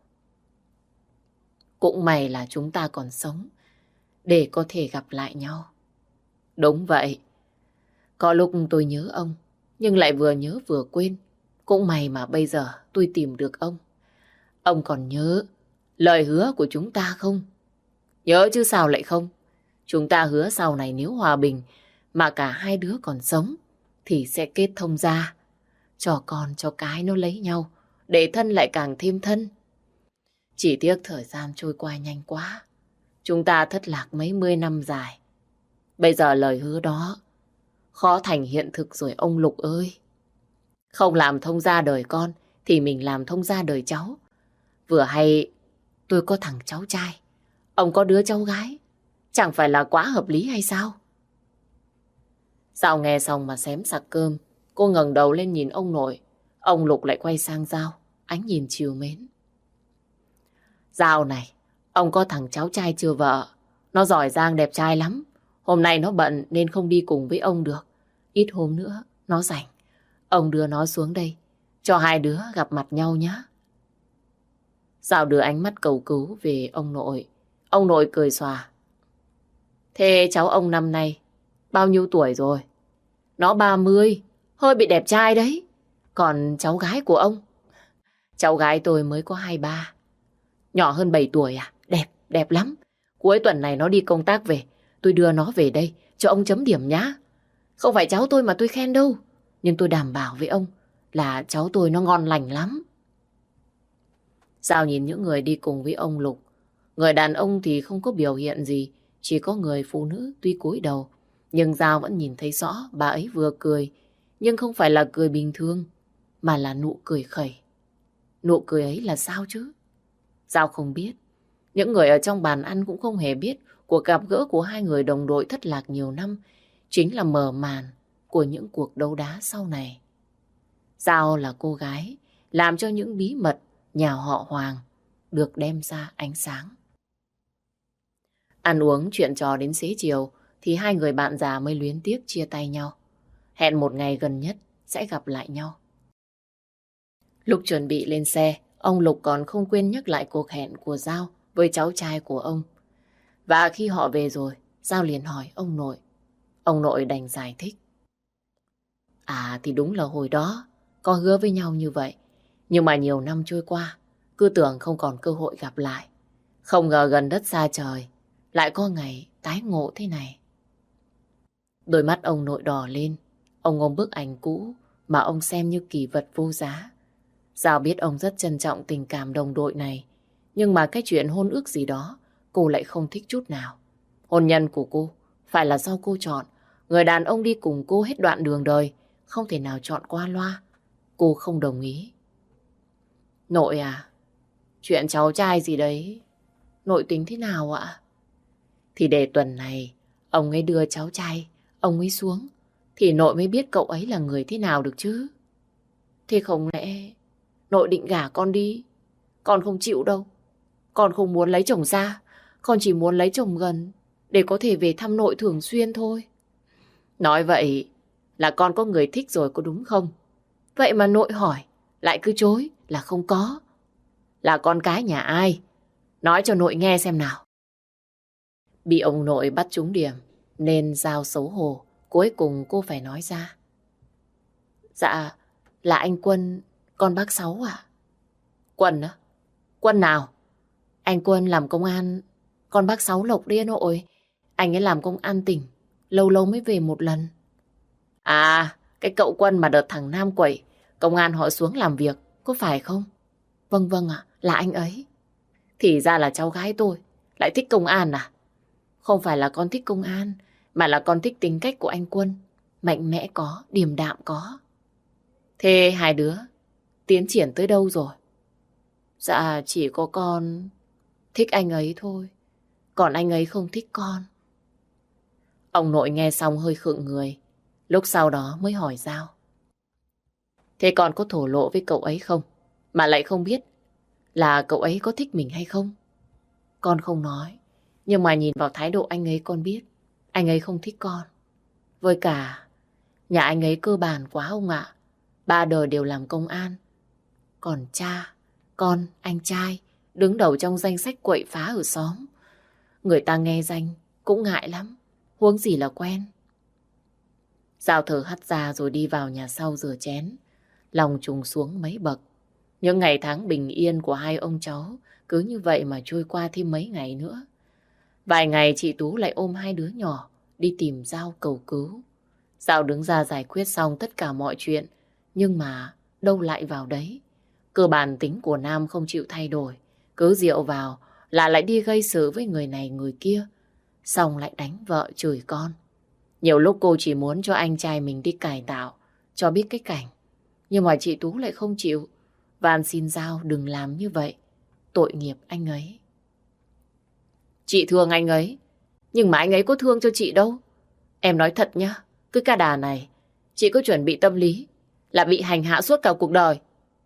S1: Cũng may là chúng ta còn sống để có thể gặp lại nhau. Đúng vậy. Có lúc tôi nhớ ông, nhưng lại vừa nhớ vừa quên. Cũng may mà bây giờ tôi tìm được ông. Ông còn nhớ lời hứa của chúng ta không? Nhớ chứ sao lại không? Chúng ta hứa sau này nếu hòa bình mà cả hai đứa còn sống thì sẽ kết thông gia. Cho con cho cái nó lấy nhau, để thân lại càng thêm thân. Chỉ tiếc thời gian trôi qua nhanh quá. Chúng ta thất lạc mấy mươi năm dài. Bây giờ lời hứa đó khó thành hiện thực rồi ông Lục ơi. Không làm thông gia đời con thì mình làm thông gia đời cháu. Vừa hay tôi có thằng cháu trai, ông có đứa cháu gái. Chẳng phải là quá hợp lý hay sao? Giao nghe xong mà xém sặc cơm. Cô ngẩng đầu lên nhìn ông nội. Ông Lục lại quay sang Giao, ánh nhìn trìu mến. Giao này, ông có thằng cháu trai chưa vợ. Nó giỏi giang đẹp trai lắm. Hôm nay nó bận nên không đi cùng với ông được. Ít hôm nữa nó rảnh, ông đưa nó xuống đây, cho hai đứa gặp mặt nhau nhé. Giao đưa ánh mắt cầu cứu về ông nội. Ông nội cười xòa. Thế cháu ông năm nay bao nhiêu tuổi rồi? Nó ba mươi, hơi bị đẹp trai đấy. Còn cháu gái của ông? Cháu gái tôi mới có hai ba. Nhỏ hơn bảy tuổi à? Đẹp, đẹp lắm. Cuối tuần này nó đi công tác về, tôi đưa nó về đây cho ông chấm điểm nhá. Không phải cháu tôi mà tôi khen đâu, nhưng tôi đảm bảo với ông là cháu tôi nó ngon lành lắm. Giao nhìn những người đi cùng với ông Lục. Người đàn ông thì không có biểu hiện gì, chỉ có người phụ nữ tuy cúi đầu. Nhưng Giao vẫn nhìn thấy rõ bà ấy vừa cười, nhưng không phải là cười bình thường, mà là nụ cười khẩy. Nụ cười ấy là sao chứ? Giao không biết. Những người ở trong bàn ăn cũng không hề biết cuộc gặp gỡ của hai người đồng đội thất lạc nhiều năm chính là mở màn của những cuộc đấu đá sau này. Giao là cô gái làm cho những bí mật nhà họ Hoàng được đem ra ánh sáng. Ăn uống chuyện trò đến xế chiều thì hai người bạn già mới luyến tiếc chia tay nhau. Hẹn một ngày gần nhất sẽ gặp lại nhau. Lúc chuẩn bị lên xe, ông Lục còn không quên nhắc lại cuộc hẹn của Giao với cháu trai của ông. Và khi họ về rồi, Giao liền hỏi ông nội. Ông nội đành giải thích. À thì đúng là hồi đó có hứa với nhau như vậy. Nhưng mà nhiều năm trôi qua, cứ tưởng không còn cơ hội gặp lại. Không ngờ gần đất xa trời, lại có ngày tái ngộ thế này. Đôi mắt ông nội đỏ lên. Ông ôm bức ảnh cũ mà ông xem như kỳ vật vô giá. Giao biết ông rất trân trọng tình cảm đồng đội này. Nhưng mà cái chuyện hôn ước gì đó cô lại không thích chút nào. Hôn nhân của cô phải là do cô chọn. Người đàn ông đi cùng cô hết đoạn đường đời không thể nào chọn qua loa. Cô không đồng ý. Nội à, chuyện cháu trai gì đấy nội tính thế nào ạ? Thì để tuần này ông ấy đưa cháu trai ông ấy xuống thì nội mới biết cậu ấy là người thế nào được chứ. Thế không lẽ nội định gả con đi? Con không chịu đâu. Con không muốn lấy chồng xa. Con chỉ muốn lấy chồng gần để có thể về thăm nội thường xuyên thôi. Nói vậy là con có người thích rồi có đúng không? Vậy mà nội hỏi lại cứ chối là không có. Là con cái nhà ai? Nói cho nội nghe xem nào. Bị ông nội bắt trúng điểm nên Giao xấu hổ. Cuối cùng cô phải nói ra. Dạ, là anh Quân, con bác Sáu à? Quân á? Quân nào? Anh Quân làm công an, con bác Sáu Lộc đi nội. Anh ấy làm công an tỉnh, lâu lâu mới về một lần. À, Cái cậu Quân mà đợt thằng Nam quẩy, công an họ xuống làm việc, có phải không? Vâng vâng ạ, là anh ấy. Thì ra là cháu gái tôi, lại thích công an à? Không phải là con thích công an, mà là con thích tính cách của anh Quân. Mạnh mẽ có, điềm đạm có. Thế hai đứa tiến triển tới đâu rồi? Dạ chỉ có con thích anh ấy thôi, còn anh ấy không thích con. Ông nội nghe xong hơi khựng người, lúc sau đó mới hỏi Giao. Thế con có thổ lộ với cậu ấy không? Mà lại không biết là cậu ấy có thích mình hay không? Con không nói, nhưng mà nhìn vào thái độ anh ấy con biết anh ấy không thích con. Với cả, nhà anh ấy cơ bản quá ông ạ. Ba đời đều làm công an. Còn cha, con, anh trai đứng đầu trong danh sách quậy phá ở xóm. Người ta nghe danh cũng ngại lắm, huống gì là quen. Giao thở hắt ra rồi đi vào nhà sau rửa chén. Lòng trùng xuống mấy bậc. Những ngày tháng bình yên của hai ông cháu cứ như vậy mà trôi qua thêm mấy ngày nữa. Vài ngày chị Tú lại ôm hai đứa nhỏ đi tìm Giao cầu cứu. Giao đứng ra giải quyết xong tất cả mọi chuyện, nhưng mà đâu lại vào đấy. Cơ bản tính của Nam không chịu thay đổi, cứ rượu vào là lại đi gây sự với người này người kia, xong lại đánh vợ chửi con. Nhiều lúc cô chỉ muốn cho anh trai mình đi cải tạo, cho biết cái cảnh. Nhưng mà chị Tú lại không chịu, van xin Giao đừng làm như vậy, tội nghiệp anh ấy. Chị thương anh ấy, nhưng mà anh ấy có thương cho chị đâu. Em nói thật nhá, cứ ca đà này, chị có chuẩn bị tâm lý là bị hành hạ suốt cả cuộc đời.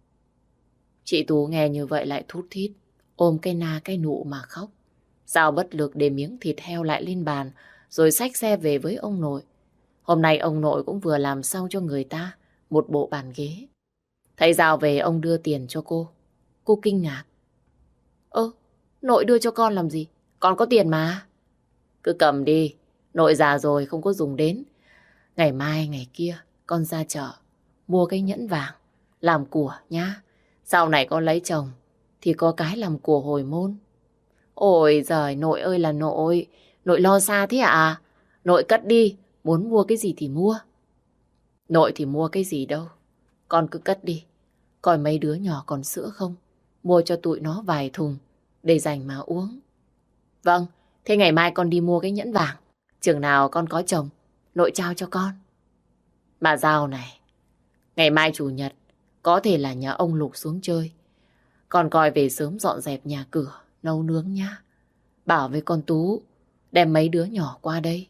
S1: Chị Tú nghe như vậy lại thút thít, ôm cái na cái nụ mà khóc. Giao bất lực để miếng thịt heo lại lên bàn, rồi xách xe về với ông nội. Hôm nay ông nội cũng vừa làm xong cho người ta một bộ bàn ghế. Thấy Giao về ông đưa tiền cho cô. Cô kinh ngạc. Ơ, nội đưa cho con làm gì? Con có tiền mà. Cứ cầm đi, nội già rồi không có dùng đến. Ngày mai ngày kia con ra chợ mua cái nhẫn vàng làm của nhá. Sau này con lấy chồng thì có cái làm của hồi môn. Ôi giời, nội ơi là nội. Nội lo xa thế à? Nội cất đi, muốn mua cái gì thì mua. Nội thì mua cái gì đâu, con cứ cất đi. Coi mấy đứa nhỏ còn sữa không, mua cho tụi nó vài thùng để dành mà uống. Vâng, thế ngày mai con đi mua cái nhẫn vàng. Chừng nào con có chồng, nội trao cho con. Mà Giao này, ngày mai chủ nhật có thể là nhà ông Lục xuống chơi. Con coi về sớm dọn dẹp nhà cửa, nấu nướng nhá. Bảo với con Tú đem mấy đứa nhỏ qua đây.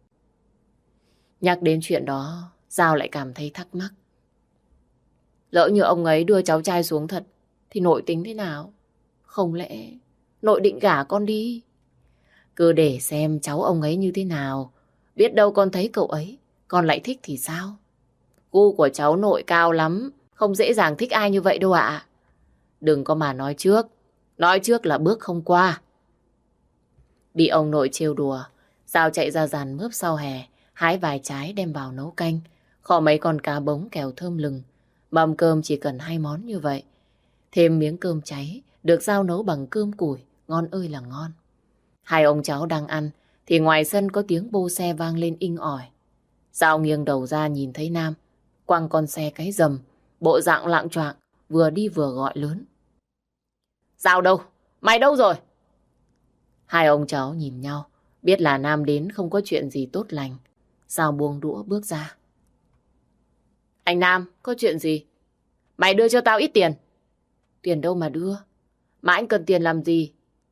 S1: Nhắc đến chuyện đó, Giao lại cảm thấy thắc mắc. Lỡ như ông ấy đưa cháu trai xuống thật thì nội tính thế nào? Không lẽ nội định gả con đi? Cứ để xem cháu ông ấy như thế nào. Biết đâu con thấy cậu ấy con lại thích thì sao? Gu của cháu nội cao lắm, không dễ dàng thích ai như vậy đâu ạ. Đừng có mà nói trước, nói trước là bước không qua. Bị ông nội trêu đùa, Giao chạy ra giàn mướp sau hè, hái vài trái đem vào nấu canh, kho mấy con cá bống kèo thơm lừng. Mâm cơm chỉ cần hai món như vậy. Thêm miếng cơm cháy, được Giao nấu bằng cơm củi, ngon ơi là ngon. Hai ông cháu đang ăn, thì ngoài sân có tiếng bô xe vang lên inh ỏi. Giao nghiêng đầu ra nhìn thấy Nam, quăng con xe cái rầm, bộ dạng lạng choạng, vừa đi vừa gọi lớn. Giao đâu? Mày đâu rồi? Hai ông cháu nhìn nhau, biết là Nam đến không có chuyện gì tốt lành. Giao buông đũa bước ra. Anh Nam, có chuyện gì? Mày đưa cho tao ít tiền. Tiền đâu mà đưa? Mà anh cần tiền làm gì?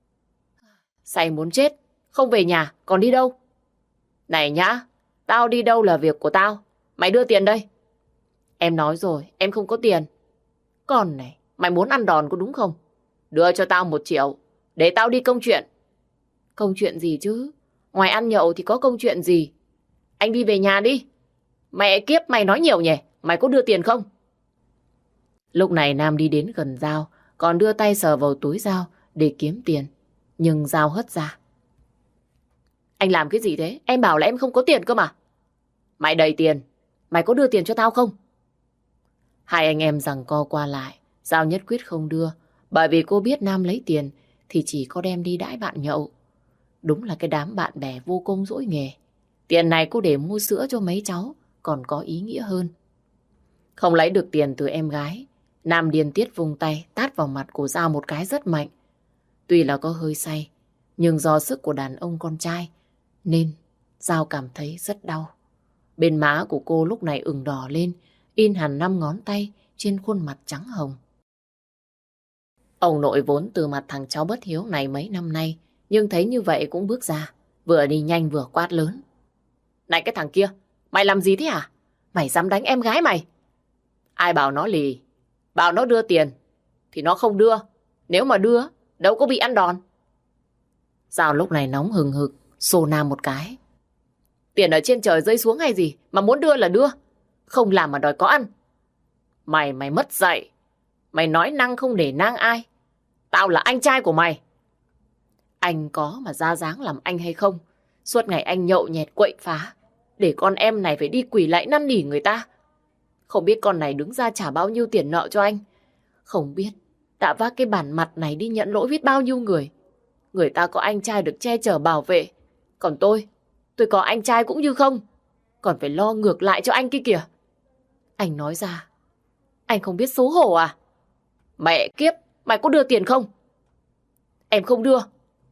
S1: Say muốn chết, không về nhà, còn đi đâu? Này nhá, tao đi đâu là việc của tao. Mày đưa tiền đây. Em nói rồi, em không có tiền. Còn này, mày muốn ăn đòn có đúng không? Đưa cho tao một triệu, để tao đi công chuyện. Công chuyện gì chứ? Ngoài ăn nhậu thì có công chuyện gì? Anh đi về nhà đi. Mẹ kiếp, mày nói nhiều nhỉ? Mày có đưa tiền không? Lúc này Nam đi đến gần Giao, còn đưa tay sờ vào túi Giao để kiếm tiền. Nhưng Giao hất ra. Anh làm cái gì thế? Em bảo là em không có tiền cơ mà. Mày đầy tiền, mày có đưa tiền cho tao không? Hai anh em giằng co qua lại, Giao nhất quyết không đưa, bởi vì cô biết Nam lấy tiền thì chỉ có đem đi đãi bạn nhậu. Đúng là cái đám bạn bè vô công dỗi nghề. Tiền này cô để mua sữa cho mấy cháu còn có ý nghĩa hơn. Không lấy được tiền từ em gái, Nam điên tiết vung tay tát vào mặt của Giao một cái rất mạnh. Tuy là có hơi say, nhưng do sức của đàn ông con trai nên Giao cảm thấy rất đau. Bên má của cô lúc này ửng đỏ lên, in hẳn năm ngón tay trên khuôn mặt trắng hồng. Ông nội vốn từ mặt thằng cháu bất hiếu này mấy năm nay, nhưng thấy như vậy cũng bước ra, vừa đi nhanh vừa quát lớn. Này cái thằng kia, mày làm gì thế hả? Mày dám đánh em gái mày? Ai bảo nó lì? Bảo nó đưa tiền thì nó không đưa. Nếu mà đưa, đâu có bị ăn đòn. Giao lúc này nóng hừng hực, xô Nam một cái. Tiền ở trên trời rơi xuống hay gì mà muốn đưa là đưa, không làm mà đòi có ăn. Mày mày mất dạy. Mày nói năng không để nang ai. Tao là anh trai của mày. Anh có mà ra dáng làm anh hay không? Suốt ngày anh nhậu nhẹt quậy phá, để con em này phải đi quỳ lạy năn nỉ người ta. Không biết con này đứng ra trả bao nhiêu tiền nợ cho anh. Không biết đã vác cái bản mặt này đi nhận lỗi biết bao nhiêu người. Người ta có anh trai được che chở bảo vệ, còn tôi, tôi có anh trai cũng như không. Còn phải lo ngược lại cho anh kia kìa. Anh nói ra, anh không biết xấu hổ à? Mẹ kiếp, mày có đưa tiền không? Em không đưa.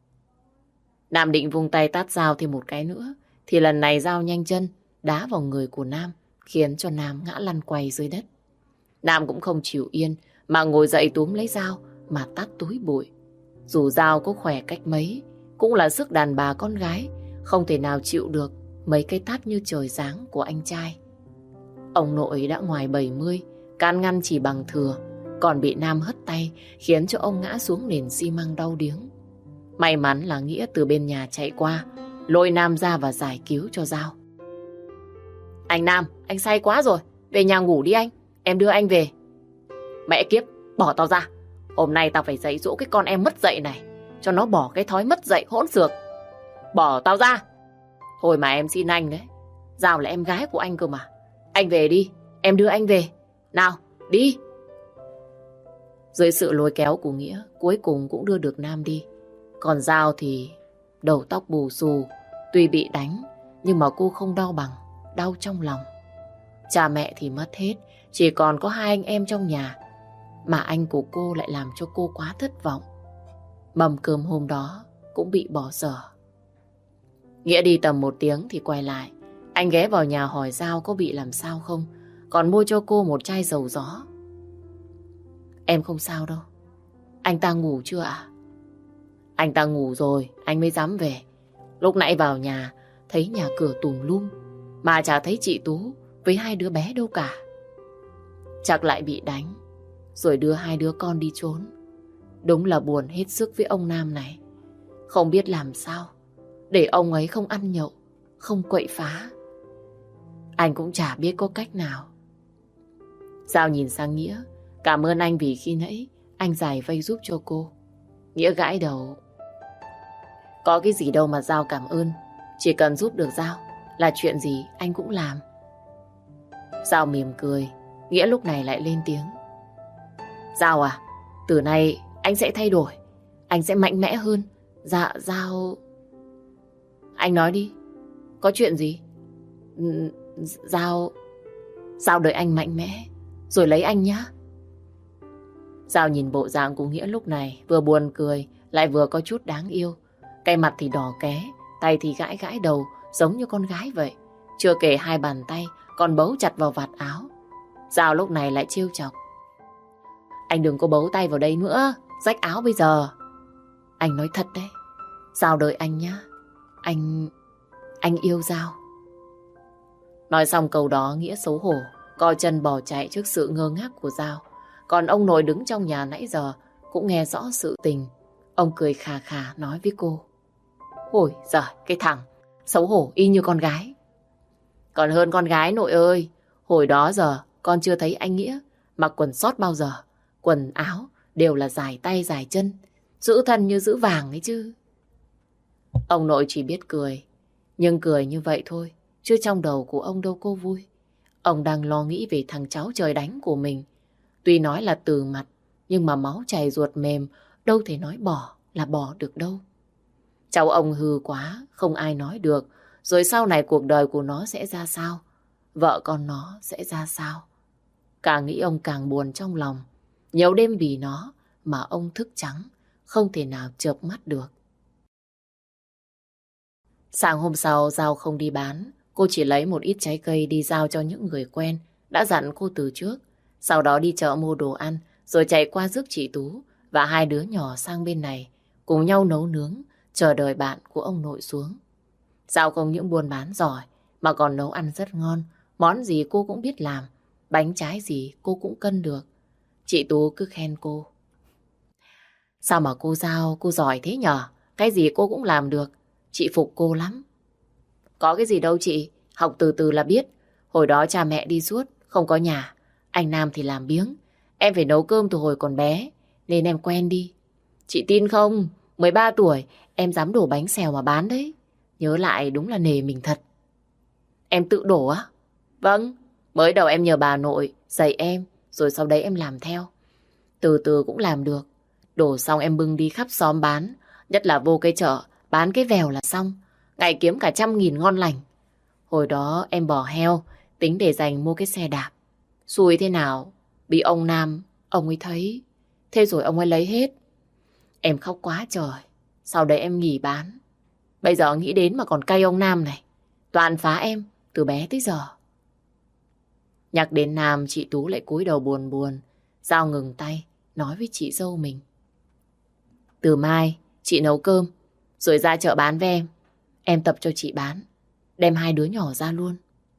S1: Nam định vung tay tát Giao thêm một cái nữa, thì lần này Giao nhanh chân đá vào người của Nam, khiến cho Nam ngã lăn quay dưới đất. Nam cũng không chịu yên, mà ngồi dậy túm lấy Giao mà tát túi bụi. Dù Giao có khỏe cách mấy, cũng là sức đàn bà con gái, không thể nào chịu được mấy cái tát như trời giáng của anh trai. Ông nội đã ngoài bảy mươi, can ngăn chỉ bằng thừa, còn bị Nam hất tay khiến cho ông ngã xuống nền xi măng đau điếng. May mắn là Nghĩa từ bên nhà chạy qua, lôi Nam ra và giải cứu cho Giao. Anh Nam, anh say quá rồi, về nhà ngủ đi anh, em đưa anh về. Mẹ kiếp, bỏ tao ra. Hôm nay tao phải dạy dỗ cái con em mất dạy này, cho nó bỏ cái thói mất dạy hỗn xược. Bỏ tao ra. Thôi mà em xin anh đấy, Giao là em gái của anh cơ mà. Anh về đi, em đưa anh về. Nào, đi. Dưới sự lôi kéo của Nghĩa, cuối cùng cũng đưa được Nam đi. Còn Giao thì đầu tóc bù xù, tuy bị đánh, nhưng mà cô không đau bằng, đau trong lòng. Cha mẹ thì mất hết, chỉ còn có hai anh em trong nhà, mà anh của cô lại làm cho cô quá thất vọng. Mâm cơm hôm đó cũng bị bỏ dở. Nghĩa đi tầm một tiếng thì quay lại. Anh ghé vào nhà hỏi Giao có bị làm sao không, còn mua cho cô một chai dầu gió. Em không sao đâu. Anh ta ngủ chưa ạ? Anh ta ngủ rồi, anh mới dám về. Lúc nãy vào nhà, thấy nhà cửa tùm lum, mà chả thấy chị Tú với hai đứa bé đâu cả. Chắc lại bị đánh, rồi đưa hai đứa con đi trốn. Đúng là buồn hết sức với ông Nam này. Không biết làm sao để ông ấy không ăn nhậu, không quậy phá. Anh cũng chả biết có cách nào. Giao nhìn sang Nghĩa, cảm ơn anh vì khi nãy anh giải vây giúp cho cô. Nghĩa gãi đầu. Có cái gì đâu mà Giao cảm ơn. Chỉ cần giúp được Giao là chuyện gì anh cũng làm. Giao mỉm cười. Nghĩa lúc này lại lên tiếng. Giao à, từ nay anh sẽ thay đổi. Anh sẽ mạnh mẽ hơn. Dạ Giao... Anh nói đi. Có chuyện gì? Giao... Giao đợi anh mạnh mẽ, rồi lấy anh nhá. Giao nhìn bộ dạng của Nghĩa lúc này, vừa buồn cười, lại vừa có chút đáng yêu. Cái mặt thì đỏ ké, tay thì gãi gãi đầu, giống như con gái vậy. Chưa kể hai bàn tay còn bấu chặt vào vạt áo. Giao lúc này lại trêu chọc. Anh đừng có bấu tay vào đây nữa, rách áo bây giờ. Anh nói thật đấy, Giao đợi anh nhá. Anh... anh yêu Giao. Nói xong câu đó, Nghĩa xấu hổ, co chân bỏ chạy trước sự ngơ ngác của Giao. Còn ông nội đứng trong nhà nãy giờ cũng nghe rõ sự tình. Ông cười khà khà nói với cô. Ôi giời, cái thằng xấu hổ y như con gái. Còn hơn con gái nội ơi. Hồi đó giờ con chưa thấy anh Nghĩa mặc quần sót bao giờ. Quần áo đều là dài tay dài chân, giữ thân như giữ vàng ấy chứ. Ông nội chỉ biết cười, nhưng cười như vậy thôi, chứ trong đầu của ông đâu có vui. Ông đang lo nghĩ về thằng cháu trời đánh của mình. Tuy nói là từ mặt, nhưng mà máu chảy ruột mềm, đâu thể nói bỏ là bỏ được đâu. Cháu ông hư quá, không ai nói được. Rồi sau này cuộc đời của nó sẽ ra sao? Vợ con nó sẽ ra sao? Càng nghĩ ông càng buồn trong lòng. Nhiều đêm vì nó mà ông thức trắng, không thể nào chợp mắt được. Sáng hôm sau, Giao không đi bán. Cô chỉ lấy một ít trái cây đi giao cho những người quen, đã dặn cô từ trước. Sau đó đi chợ mua đồ ăn, rồi chạy qua rước chị Tú và hai đứa nhỏ sang bên này, cùng nhau nấu nướng, chờ đợi bạn của ông nội xuống. Giao không những buôn bán giỏi, mà còn nấu ăn rất ngon. Món gì cô cũng biết làm, bánh trái gì cô cũng cân được. Chị Tú cứ khen cô. Sao mà cô Giao, cô giỏi thế nhở? Cái gì cô cũng làm được. Chị phục cô lắm. Có cái gì đâu chị, học từ từ là biết. Hồi đó cha mẹ đi suốt, không có nhà. Anh Nam thì làm biếng. Em phải nấu cơm từ hồi còn bé, nên em quen đi. Chị tin không, mười ba tuổi, em dám đổ bánh xèo mà bán đấy. Nhớ lại đúng là nể mình thật. Em tự đổ á? Vâng, mới đầu em nhờ bà nội dạy em, rồi sau đấy em làm theo. Từ từ cũng làm được. Đổ xong em bưng đi khắp xóm bán. Nhất là vô cái chợ, bán cái vèo là xong. Ngày kiếm cả trăm nghìn ngon lành. Hồi đó em bỏ heo, tính để dành mua cái xe đạp. Xui thế nào, bị ông Nam, ông ấy thấy. Thế rồi ông ấy lấy hết. Em khóc quá trời. Sau đấy em nghỉ bán. Bây giờ nghĩ đến mà còn cay ông Nam này. Toàn phá em, từ bé tới giờ. Nhắc đến Nam, chị Tú lại cúi đầu buồn buồn. Giao ngừng tay, nói với chị dâu mình. Từ mai, chị nấu cơm, rồi ra chợ bán với em. Em tập cho chị bán, đem hai đứa nhỏ ra luôn.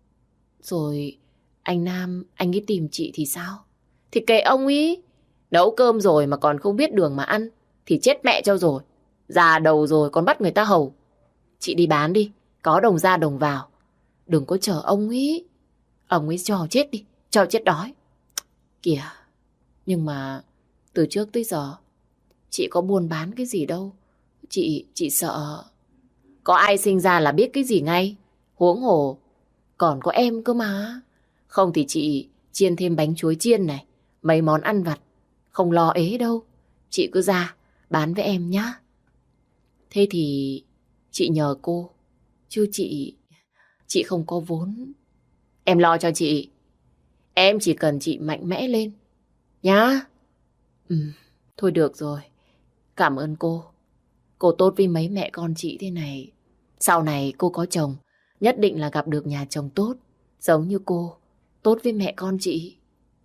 S1: Rồi anh Nam, anh ấy tìm chị thì sao? Thì kệ ông ý. Nấu cơm rồi mà còn không biết đường mà ăn, thì chết mẹ cho rồi. Già đầu rồi còn bắt người ta hầu. Chị đi bán đi, có đồng ra đồng vào. Đừng có chờ ông ý. Ông ấy cho chết đi, cho chết đói. Kìa, nhưng mà từ trước tới giờ chị có buôn bán cái gì đâu. Chị, chị sợ. Có ai sinh ra là biết cái gì ngay. Huống hồ, còn có em cơ mà. Không thì chị chiên thêm bánh chuối chiên này, mấy món ăn vặt. Không lo ế đâu. Chị cứ ra, bán với em nhá. Thế thì chị nhờ cô. Chứ chị, chị không có vốn. Em lo cho chị. Em chỉ cần chị mạnh mẽ lên. Nhá. Ừ, thôi được rồi. Cảm ơn cô. Cô tốt với mấy mẹ con chị thế này. Sau này cô có chồng, nhất định là gặp được nhà chồng tốt, giống như cô, tốt với mẹ con chị.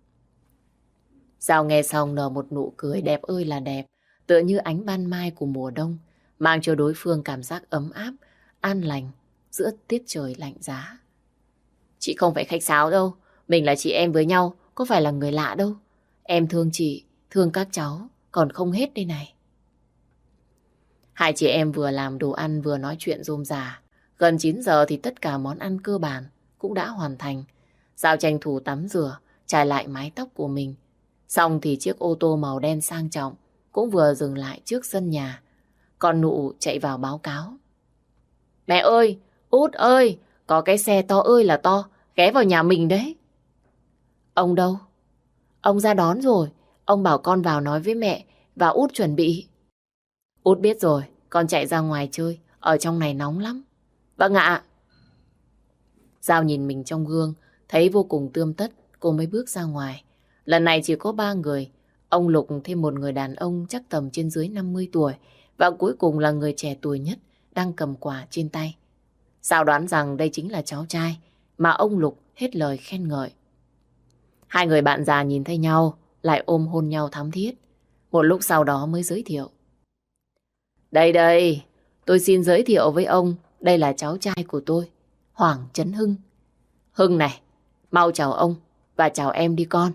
S1: Giao nghe xong nở một nụ cười đẹp ơi là đẹp, tựa như ánh ban mai của mùa đông, mang cho đối phương cảm giác ấm áp, an lành giữa tiết trời lạnh giá. Chị không phải khách sáo đâu, mình là chị em với nhau, có phải là người lạ đâu. Em thương chị, thương các cháu, còn không hết đây này. Hai chị em vừa làm đồ ăn vừa nói chuyện rôm rả. Gần chín giờ thì tất cả món ăn cơ bản cũng đã hoàn thành. Giao tranh thủ tắm rửa, trải lại mái tóc của mình. Xong thì chiếc ô tô màu đen sang trọng cũng vừa dừng lại trước sân nhà. Con Nụ chạy vào báo cáo. Mẹ ơi, Út ơi, có cái xe to ơi là to, ghé vào nhà mình đấy. Ông đâu? Ông ra đón rồi, ông bảo con vào nói với mẹ và Út chuẩn bị. Út biết rồi, con chạy ra ngoài chơi, ở trong này nóng lắm. Vâng ạ. Giao nhìn mình trong gương, thấy vô cùng tươm tất, cô mới bước ra ngoài. Lần này chỉ có ba người, ông Lục thêm một người đàn ông chắc tầm trên dưới năm mươi tuổi, và cuối cùng là người trẻ tuổi nhất, đang cầm quà trên tay. Giao đoán rằng đây chính là cháu trai, mà ông Lục hết lời khen ngợi. Hai người bạn già nhìn thấy nhau, lại ôm hôn nhau thắm thiết. Một lúc sau đó mới giới thiệu. Đây đây, tôi xin giới thiệu với ông, đây là cháu trai của tôi, Hoàng Trấn Hưng. Hưng này, mau chào ông và chào em đi con.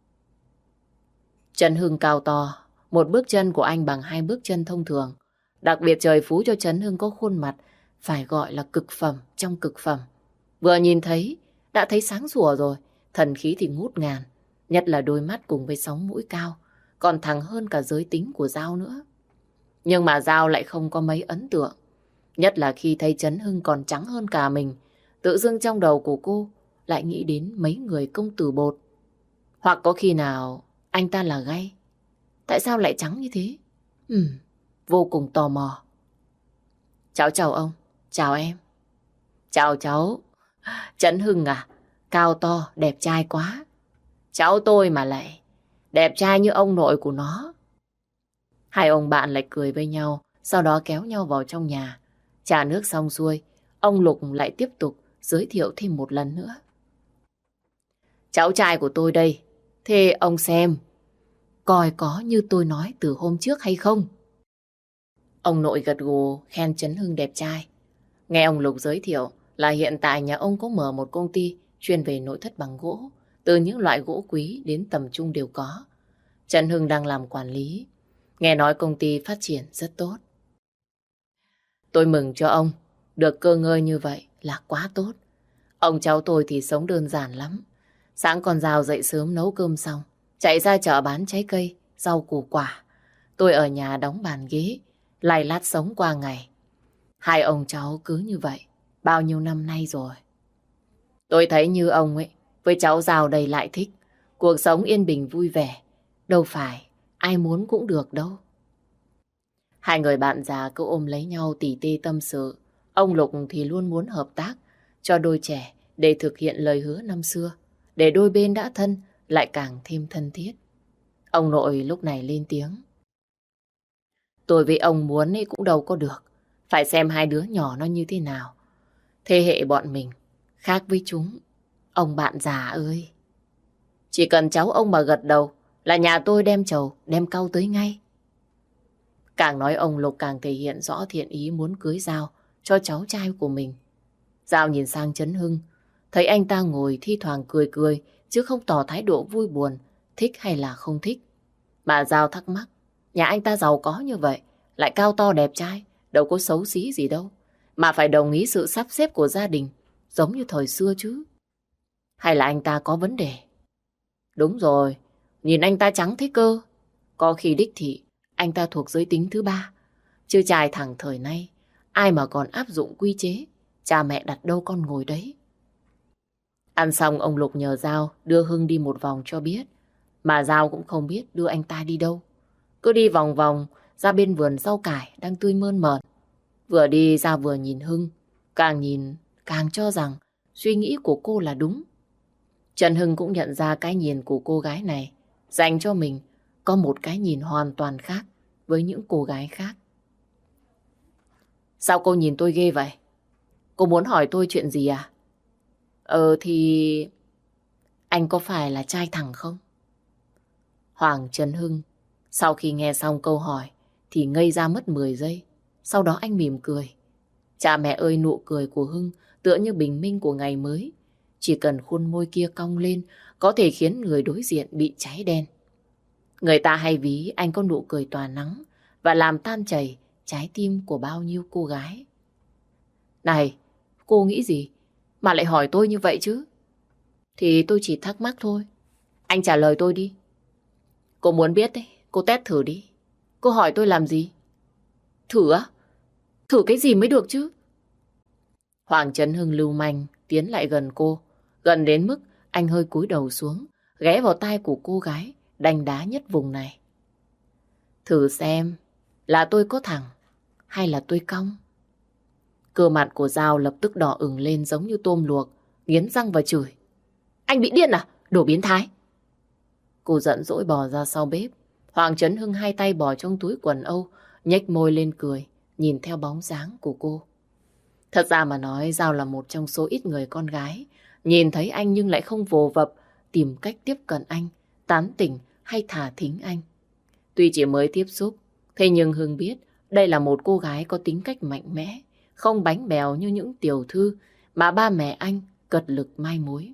S1: Trấn Hưng cao to, một bước chân của anh bằng hai bước chân thông thường. Đặc biệt trời phú cho Trấn Hưng có khuôn mặt phải gọi là cực phẩm trong cực phẩm. Vừa nhìn thấy, đã thấy sáng sủa rồi, thần khí thì ngút ngàn. Nhất là đôi mắt cùng với sóng mũi cao, còn thẳng hơn cả giới tính của Giao nữa. Nhưng mà Giao lại không có mấy ấn tượng. Nhất là khi thấy Trấn Hưng còn trắng hơn cả mình, tự dưng trong đầu của cô lại nghĩ đến mấy người công tử bột. Hoặc có khi nào anh ta là gay? Tại sao lại trắng như thế? Ừ, vô cùng tò mò. Cháu chào ông, chào em. Chào cháu. Trấn Hưng à, cao to, đẹp trai quá. cháu tôi mà lại đẹp trai như ông nội của nó. Hai ông bạn lại cười với nhau, sau đó kéo nhau vào trong nhà. Trà nước xong xuôi, ông Lục lại tiếp tục giới thiệu thêm một lần nữa. Cháu trai của tôi đây, thế ông xem, coi có như tôi nói từ hôm trước hay không? Ông nội gật gù khen Trấn Hưng đẹp trai. Nghe ông Lục giới thiệu là hiện tại nhà ông có mở một công ty chuyên về nội thất bằng gỗ, từ những loại gỗ quý đến tầm trung đều có. Trấn Hưng đang làm quản lý. Nghe nói công ty phát triển rất tốt. Tôi mừng cho ông, được cơ ngơi như vậy là quá tốt. Ông cháu tôi thì sống đơn giản lắm. Sáng con rào dậy sớm nấu cơm xong, chạy ra chợ bán trái cây, rau củ quả. Tôi ở nhà đóng bàn ghế, lay lát sống qua ngày. Hai ông cháu cứ như vậy, bao nhiêu năm nay rồi. Tôi thấy như ông ấy, với cháu rào đầy lại thích. Cuộc sống yên bình vui vẻ, đâu phải ai muốn cũng được đâu. Hai người bạn già cứ ôm lấy nhau tỉ tê tâm sự. Ông Lục thì luôn muốn hợp tác cho đôi trẻ để thực hiện lời hứa năm xưa, để đôi bên đã thân lại càng thêm thân thiết. Ông nội lúc này lên tiếng. Tôi với ông muốn ấy cũng đâu có được. Phải xem hai đứa nhỏ nó như thế nào. Thế hệ bọn mình khác với chúng. Ông bạn già ơi. Chỉ cần cháu ông mà gật đầu là nhà tôi đem trầu, đem cau tới ngay. Càng nói ông Lục càng thể hiện rõ thiện ý muốn cưới Giao cho cháu trai của mình. Giao nhìn sang Trấn Hưng, thấy anh ta ngồi thi thoảng cười cười chứ không tỏ thái độ vui buồn, thích hay là không thích. Mà Giao thắc mắc, nhà anh ta giàu có như vậy, lại cao to đẹp trai, đâu có xấu xí gì đâu, mà phải đồng ý sự sắp xếp của gia đình, giống như thời xưa chứ. Hay là anh ta có vấn đề? Đúng rồi, nhìn anh ta trắng thế cơ. Có khi đích thị, anh ta thuộc giới tính thứ ba. Chứ trai thẳng thời nay, ai mà còn áp dụng quy chế, cha mẹ đặt đâu con ngồi đấy. Ăn xong ông Lục nhờ Giao đưa Hưng đi một vòng cho biết. Mà Giao cũng không biết đưa anh ta đi đâu. Cứ đi vòng vòng ra bên vườn rau cải đang tươi mơn mởn. Vừa đi ra vừa nhìn Hưng, càng nhìn càng cho rằng suy nghĩ của cô là đúng. Trần Hưng cũng nhận ra cái nhìn của cô gái này dành cho mình có một cái nhìn hoàn toàn khác với những cô gái khác. Sao cô nhìn tôi ghê vậy? Cô muốn hỏi tôi chuyện gì à? Ờ thì... Anh có phải là trai thẳng không? Hoàng Trấn Hưng sau khi nghe xong câu hỏi thì ngây ra mất mười giây. Sau đó anh mỉm cười. Cha mẹ ơi, nụ cười của Hưng tựa như bình minh của ngày mới. Chỉ cần khuôn môi kia cong lên có thể khiến người đối diện bị cháy đen. Người ta hay ví anh có nụ cười tỏa nắng và làm tan chảy trái tim của bao nhiêu cô gái. Này, cô nghĩ gì mà lại hỏi tôi như vậy chứ? Thì tôi chỉ thắc mắc thôi. Anh trả lời tôi đi. Cô muốn biết đấy, cô test thử đi. Cô hỏi tôi làm gì? Thử á? Thử cái gì mới được chứ? Hoàng Trấn Hưng lưu manh tiến lại gần cô. Gần đến mức anh hơi cúi đầu xuống, ghé vào tai của cô gái đanh đá nhất vùng này. Thử xem là tôi có thẳng hay là tôi cong. Cơ mặt của Giao lập tức đỏ ửng lên giống như tôm luộc, nghiến răng và chửi. Anh bị điên à? Đồ biến thái! Cô giận dỗi bò ra sau bếp. Hoàng Trấn Hưng hai tay bỏ trong túi quần âu, nhếch môi lên cười, nhìn theo bóng dáng của cô. Thật ra mà nói, Giao là một trong số ít người con gái nhìn thấy anh nhưng lại không vồ vập tìm cách tiếp cận anh, tán tỉnh hay thả thính anh. Tuy chỉ mới tiếp xúc, thế nhưng Hưng biết đây là một cô gái có tính cách mạnh mẽ, không bánh bèo như những tiểu thư mà ba mẹ anh cật lực mai mối.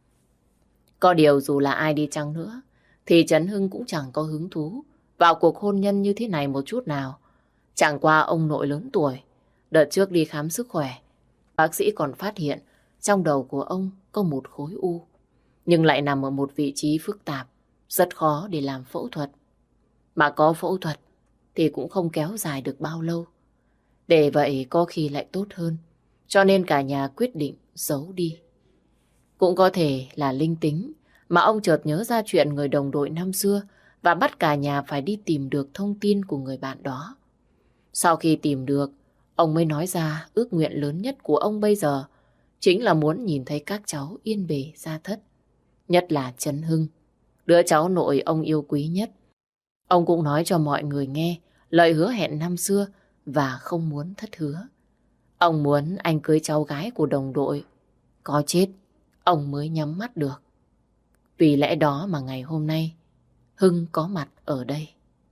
S1: Có điều dù là ai đi chăng nữa, thì Trấn Hưng cũng chẳng có hứng thú vào cuộc hôn nhân như thế này một chút nào. Chẳng qua ông nội lớn tuổi, đợt trước đi khám sức khỏe, bác sĩ còn phát hiện trong đầu của ông có một khối u, nhưng lại nằm ở một vị trí phức tạp, rất khó để làm phẫu thuật. Mà có phẫu thuật thì cũng không kéo dài được bao lâu. Để vậy có khi lại tốt hơn, cho nên cả nhà quyết định giấu đi. Cũng có thể là linh tính mà ông chợt nhớ ra chuyện người đồng đội năm xưa và bắt cả nhà phải đi tìm được thông tin của người bạn đó. Sau khi tìm được, ông mới nói ra ước nguyện lớn nhất của ông bây giờ chính là muốn nhìn thấy các cháu yên bề gia thất. Nhất là Trấn Hưng. đứa cháu nội ông yêu quý nhất. Ông cũng nói cho mọi người nghe lời hứa hẹn năm xưa và không muốn thất hứa. Ông muốn anh cưới cháu gái của đồng đội. Có chết, ông mới nhắm mắt được. Vì lẽ đó mà ngày hôm nay, Hưng có mặt ở đây.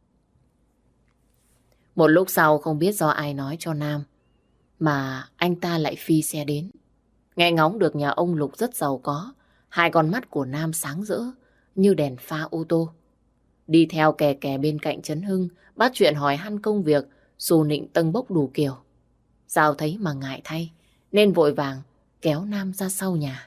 S1: Một lúc sau không biết do ai nói cho Nam, mà anh ta lại phi xe đến. Nghe ngóng được nhà ông Lục rất giàu có, hai con mắt của Nam sáng rỡ như đèn pha ô tô. Đi theo kè kè bên cạnh Trấn Hưng, bắt chuyện hỏi han công việc, xù nịnh tâng bốc đủ kiểu. Giao thấy mà ngại thay, nên vội vàng kéo Nam ra sau nhà.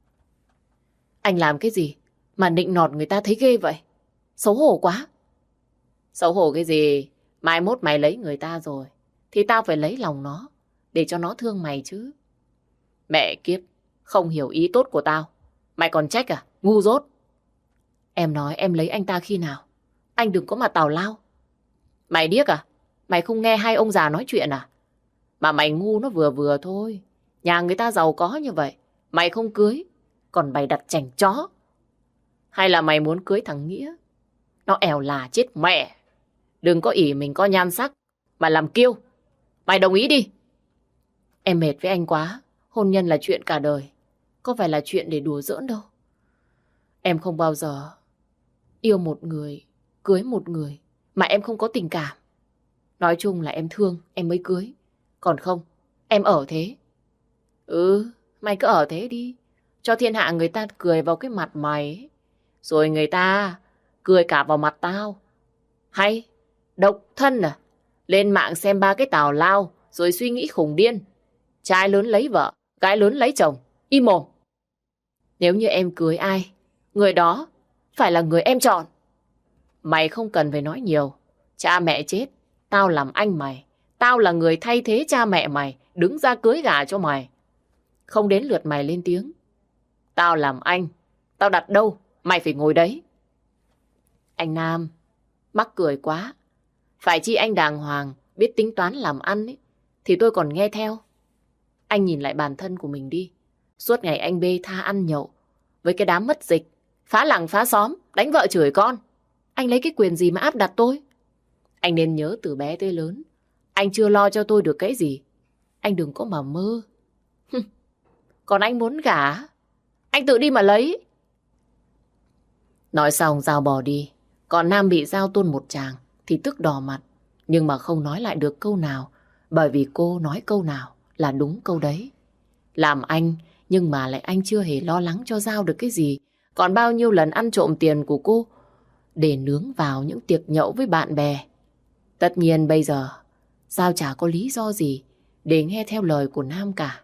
S1: Anh làm cái gì mà nịnh nọt người ta thấy ghê vậy? Xấu hổ quá. Xấu hổ cái gì? Mai mốt mày lấy người ta rồi, thì tao phải lấy lòng nó, để cho nó thương mày chứ. Mẹ kiếp, không hiểu ý tốt của tao. Mày còn trách à? Ngu dốt. Em nói em lấy anh ta khi nào? Anh đừng có mà tào lao. Mày điếc à? Mày không nghe hai ông già nói chuyện à? Mà mày ngu nó vừa vừa thôi. Nhà người ta giàu có như vậy, mày không cưới, còn bày đặt chảnh chó. Hay là mày muốn cưới thằng Nghĩa? Nó ẻo là chết mẹ. Đừng có ỷ mình có nhan sắc mà làm kiêu. Mày đồng ý đi. Em mệt với anh quá. Hôn nhân là chuyện cả đời, có phải là chuyện để đùa giỡn đâu. Em không bao giờ yêu một người, cưới một người mà em không có tình cảm. Nói chung là em thương em mới cưới. Còn không, em ở thế. Ừ, mày cứ ở thế đi, cho thiên hạ người ta cười vào cái mặt mày, rồi người ta cười cả vào mặt tao. Hay, độc thân à? Lên mạng xem ba cái tào lao, rồi suy nghĩ khùng điên. Trai lớn lấy vợ, gái lớn lấy chồng. Im mồm. Nếu như em cưới ai, người đó phải là người em chọn. Mày không cần phải nói nhiều. Cha mẹ chết, tao làm anh mày. Tao là người thay thế cha mẹ mày, đứng ra cưới gả cho mày. Không đến lượt mày lên tiếng. Tao làm anh, tao đặt đâu, mày phải ngồi đấy. Anh Nam, mắc cười quá. Phải chi anh đàng hoàng, biết tính toán làm ăn ấy, thì tôi còn nghe theo. Anh nhìn lại bản thân của mình đi. Suốt ngày anh bê tha ăn nhậu với cái đám mất dịch, phá làng phá xóm, đánh vợ chửi con. Anh lấy cái quyền gì mà áp đặt tôi? Anh nên nhớ từ bé tới lớn, anh chưa lo cho tôi được cái gì. Anh đừng có mà mơ. Còn anh muốn gả, anh tự đi mà lấy. Nói xong Giao bỏ đi. Còn Nam bị Giao tuôn một tràng thì tức đỏ mặt, nhưng mà không nói lại được câu nào, bởi vì cô nói câu nào là đúng câu đấy. Làm anh, nhưng mà lại anh chưa hề lo lắng cho Giao được cái gì. Còn bao nhiêu lần ăn trộm tiền của cô để nướng vào những tiệc nhậu với bạn bè. Tất nhiên bây giờ Giao chả có lý do gì để nghe theo lời của Nam cả.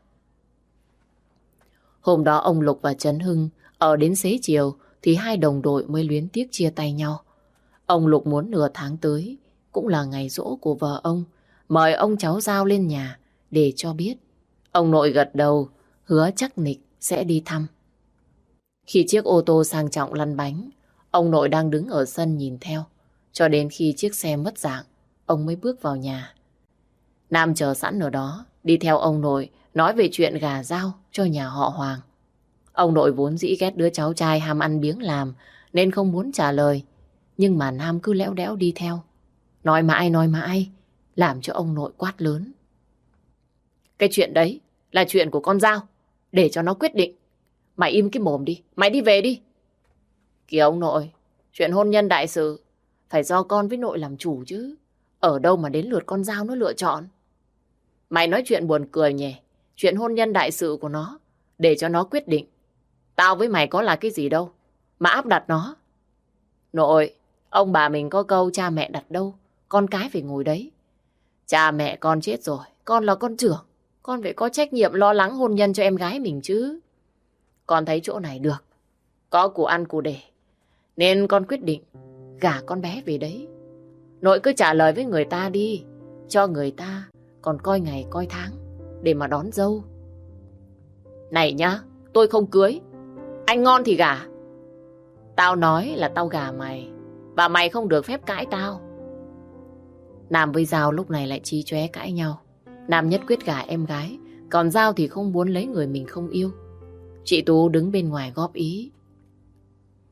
S1: Hôm đó ông Lục và Trấn Hưng ở đến xế chiều thì hai đồng đội mới luyến tiếc chia tay nhau. Ông Lục muốn nửa tháng tới, cũng là ngày giỗ của vợ ông, mời ông cháu Giao lên nhà để cho biết. Ông nội gật đầu, hứa chắc nịch sẽ đi thăm. Khi chiếc ô tô sang trọng lăn bánh, ông nội đang đứng ở sân nhìn theo, cho đến khi chiếc xe mất dạng, ông mới bước vào nhà. Nam chờ sẵn ở đó, đi theo ông nội, nói về chuyện gà Giao cho nhà họ Hoàng. Ông nội vốn dĩ ghét đứa cháu trai ham ăn biếng làm, nên không muốn trả lời. Nhưng mà Nam cứ lẽo đẽo đi theo, nói mãi nói mãi, làm cho ông nội quát lớn. Cái chuyện đấy là chuyện của con Giao, để cho nó quyết định. Mày im cái mồm đi, mày đi về đi. Kìa ông nội, chuyện hôn nhân đại sự phải do con với nội làm chủ chứ. Ở đâu mà đến lượt con Giao nó lựa chọn. Mày nói chuyện buồn cười nhỉ. Chuyện hôn nhân đại sự của nó, để cho nó quyết định. Tao với mày có là cái gì đâu mà áp đặt nó. Nội, ông bà mình có câu cha mẹ đặt đâu, con cái phải ngồi đấy. Cha mẹ con chết rồi, con là con trưởng, con phải có trách nhiệm lo lắng hôn nhân cho em gái mình chứ. Con thấy chỗ này được, có của ăn của để, nên con quyết định gả con bé về đấy. Nội cứ trả lời với người ta đi, cho người ta còn coi ngày coi tháng để mà đón dâu. Này nhá, tôi không cưới. Anh ngon thì gả. Tao nói là tao gả mày, và mày không được phép cãi tao. Nam với Giao lúc này lại chí chóe cãi nhau. Nam nhất quyết gả em gái, còn Giao thì không muốn lấy người mình không yêu. Chị Tú đứng bên ngoài góp ý.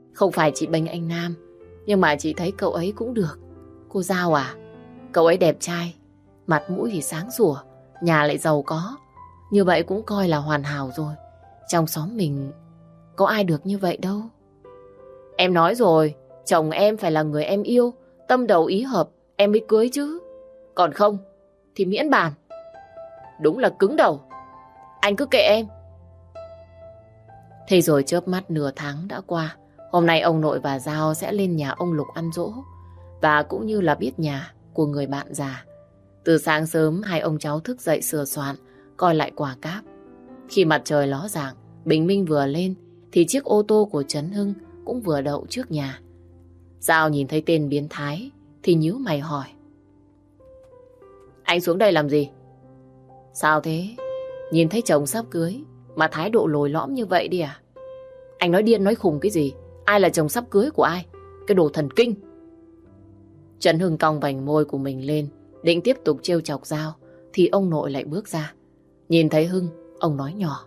S1: Không phải chị bênh anh Nam, nhưng mà chị thấy cậu ấy cũng được. Cô Giao à, cậu ấy đẹp trai, mặt mũi thì sáng sủa, nhà lại giàu có. Như vậy cũng coi là hoàn hảo rồi. Trong xóm mình có ai được như vậy đâu. Em nói rồi, chồng em phải là người em yêu, tâm đầu ý hợp, em mới cưới chứ. Còn không thì miễn bàn. Đúng là cứng đầu. Anh cứ kệ em. Thế rồi chớp mắt nửa tháng đã qua. Hôm nay ông nội và Giao sẽ lên nhà ông Lục ăn giỗ, và cũng như là biết nhà của người bạn già. Từ sáng sớm hai ông cháu thức dậy sửa soạn, coi lại quả cáp. Khi mặt trời ló dạng, bình minh vừa lên thì chiếc ô tô của Trấn Hưng cũng vừa đậu trước nhà. Giao nhìn thấy tên biến thái thì nhíu mày hỏi: Anh xuống đây làm gì? Sao thế? Nhìn thấy chồng sắp cưới mà thái độ lồi lõm như vậy đi à? Anh nói điên nói khùng cái gì? Ai là chồng sắp cưới của ai? Cái đồ thần kinh. Trấn Hưng cong vành môi của mình lên, định tiếp tục trêu chọc Giao, thì ông nội lại bước ra. Nhìn thấy Hưng, ông nói nhỏ: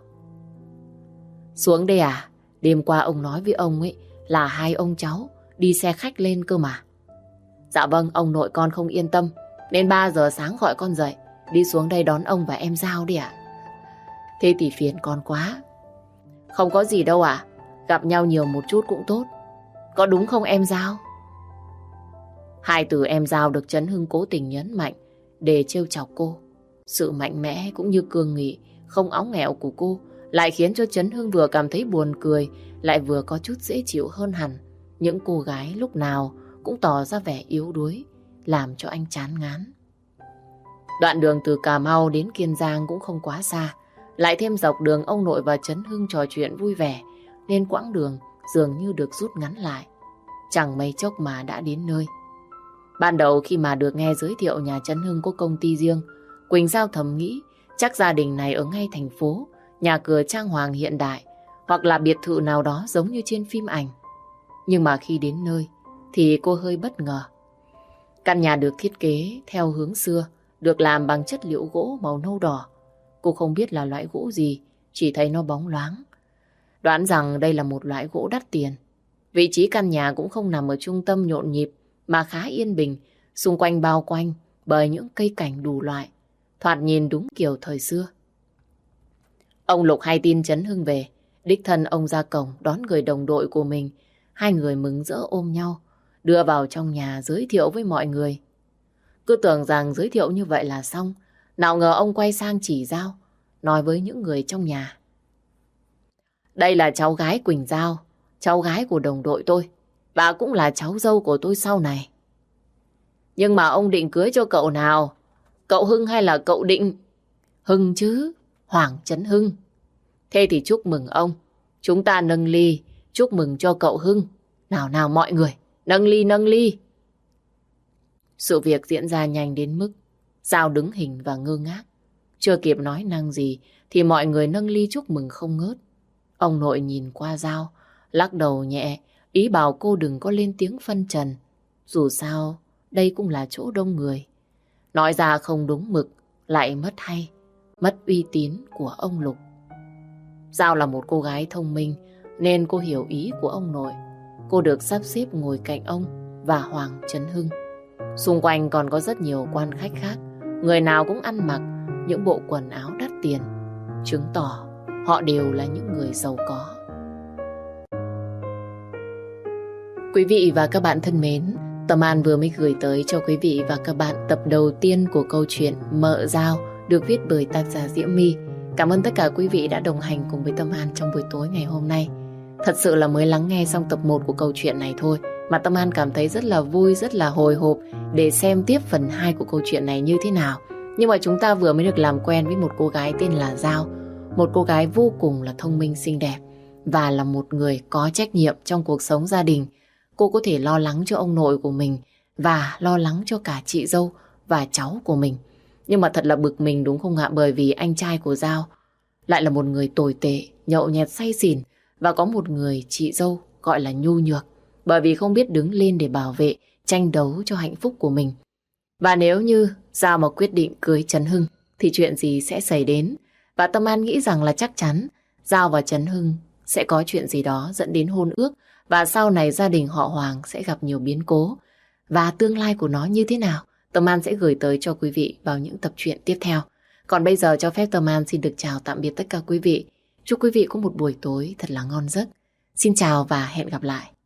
S1: Xuống đây à? Đêm qua ông nói với ông ấy là hai ông cháu đi xe khách lên cơ mà. Dạ vâng, ông nội con không yên tâm, nên ba giờ sáng gọi con dậy, đi xuống đây đón ông và em Giao đi ạ. Thế thì phiền con quá. Không có gì đâu ạ, gặp nhau nhiều một chút cũng tốt. Có đúng không em Giao? Hai từ em Giao được Trấn Hưng cố tình nhấn mạnh để trêu chọc cô. Sự mạnh mẽ cũng như cương nghị, không óng nghẹo của cô lại khiến cho Trấn Hưng vừa cảm thấy buồn cười, lại vừa có chút dễ chịu hơn hẳn. Những cô gái lúc nào cũng tỏ ra vẻ yếu đuối, làm cho anh chán ngán. Đoạn đường từ Cà Mau đến Kiên Giang cũng không quá xa, lại thêm dọc đường ông nội và Trấn Hưng trò chuyện vui vẻ, nên quãng đường dường như được rút ngắn lại. Chẳng mấy chốc mà đã đến nơi. Ban đầu khi mà được nghe giới thiệu nhà Trấn Hưng có công ty riêng, Quỳnh Giao thầm nghĩ chắc gia đình này ở ngay thành phố, nhà cửa trang hoàng hiện đại, hoặc là biệt thự nào đó giống như trên phim ảnh. Nhưng mà khi đến nơi thì cô hơi bất ngờ. Căn nhà được thiết kế theo hướng xưa, được làm bằng chất liệu gỗ màu nâu đỏ. Cô không biết là loại gỗ gì, chỉ thấy nó bóng loáng. Đoán rằng đây là một loại gỗ đắt tiền. Vị trí căn nhà cũng không nằm ở trung tâm nhộn nhịp, mà khá yên bình, xung quanh bao quanh bởi những cây cảnh đủ loại, thoạt nhìn đúng kiểu thời xưa. Ông Lục hay tin Trấn Hưng về, đích thân ông ra cổng đón người đồng đội của mình. Hai người mừng rỡ ôm nhau, đưa vào trong nhà giới thiệu với mọi người. Cứ tưởng rằng giới thiệu như vậy là xong, nào ngờ ông quay sang chỉ Giao, nói với những người trong nhà: Đây là cháu gái Quỳnh Giao, cháu gái của đồng đội tôi, và cũng là cháu dâu của tôi sau này. Nhưng mà ông định cưới cho cậu nào? Cậu Hưng hay là cậu Định? Hưng chứ, Hoàng Trấn Hưng. Thế thì chúc mừng ông. Chúng ta nâng ly, chúc mừng cho cậu Hưng. Nào nào mọi người, nâng ly nâng ly. Sự việc diễn ra nhanh đến mức Giao đứng hình và ngơ ngác. Chưa kịp nói năng gì thì mọi người nâng ly chúc mừng không ngớt. Ông nội nhìn qua Giao, lắc đầu nhẹ, ý bảo cô đừng có lên tiếng phân trần. Dù sao, đây cũng là chỗ đông người. Nói ra không đúng mực, lại mất hay, mất uy tín của ông Lục. Giao là một cô gái thông minh, nên cô hiểu ý của ông nội. Cô được sắp xếp ngồi cạnh ông và Hoàng Trấn Hưng. Xung quanh còn có rất nhiều quan khách khác, người nào cũng ăn mặc những bộ quần áo đắt tiền, chứng tỏ họ đều là những người giàu có. Quý vị và các bạn thân mến, Tâm An vừa mới gửi tới cho quý vị và các bạn tập đầu tiên của câu chuyện Mợ Giao được viết bởi tác giả Diễm My. Cảm ơn tất cả quý vị đã đồng hành cùng với Tâm An trong buổi tối ngày hôm nay. Thật sự là mới lắng nghe xong tập một của câu chuyện này thôi mà Tâm An cảm thấy rất là vui, rất là hồi hộp để xem tiếp phần hai của câu chuyện này như thế nào. Nhưng mà chúng ta vừa mới được làm quen với một cô gái tên là Giao, một cô gái vô cùng là thông minh xinh đẹp và là một người có trách nhiệm trong cuộc sống gia đình. Cô có thể lo lắng cho ông nội của mình và lo lắng cho cả chị dâu và cháu của mình. Nhưng mà thật là bực mình đúng không ạ? Bởi vì anh trai của Giao lại là một người tồi tệ, nhậu nhẹt say xỉn, và có một người chị dâu gọi là nhu nhược, bởi vì không biết đứng lên để bảo vệ, tranh đấu cho hạnh phúc của mình. Và nếu như Giao mà quyết định cưới Trấn Hưng thì chuyện gì sẽ xảy đến? Và Tâm An nghĩ rằng là chắc chắn Giao và Trấn Hưng sẽ có chuyện gì đó dẫn đến hôn ước và sau này gia đình họ Hoàng sẽ gặp nhiều biến cố. Và tương lai của nó như thế nào, Tâm An sẽ gửi tới cho quý vị vào những tập truyện tiếp theo. Còn bây giờ cho phép Tâm An xin được chào tạm biệt tất cả quý vị. Chúc quý vị có một buổi tối thật là ngon giấc. Xin chào và hẹn gặp lại.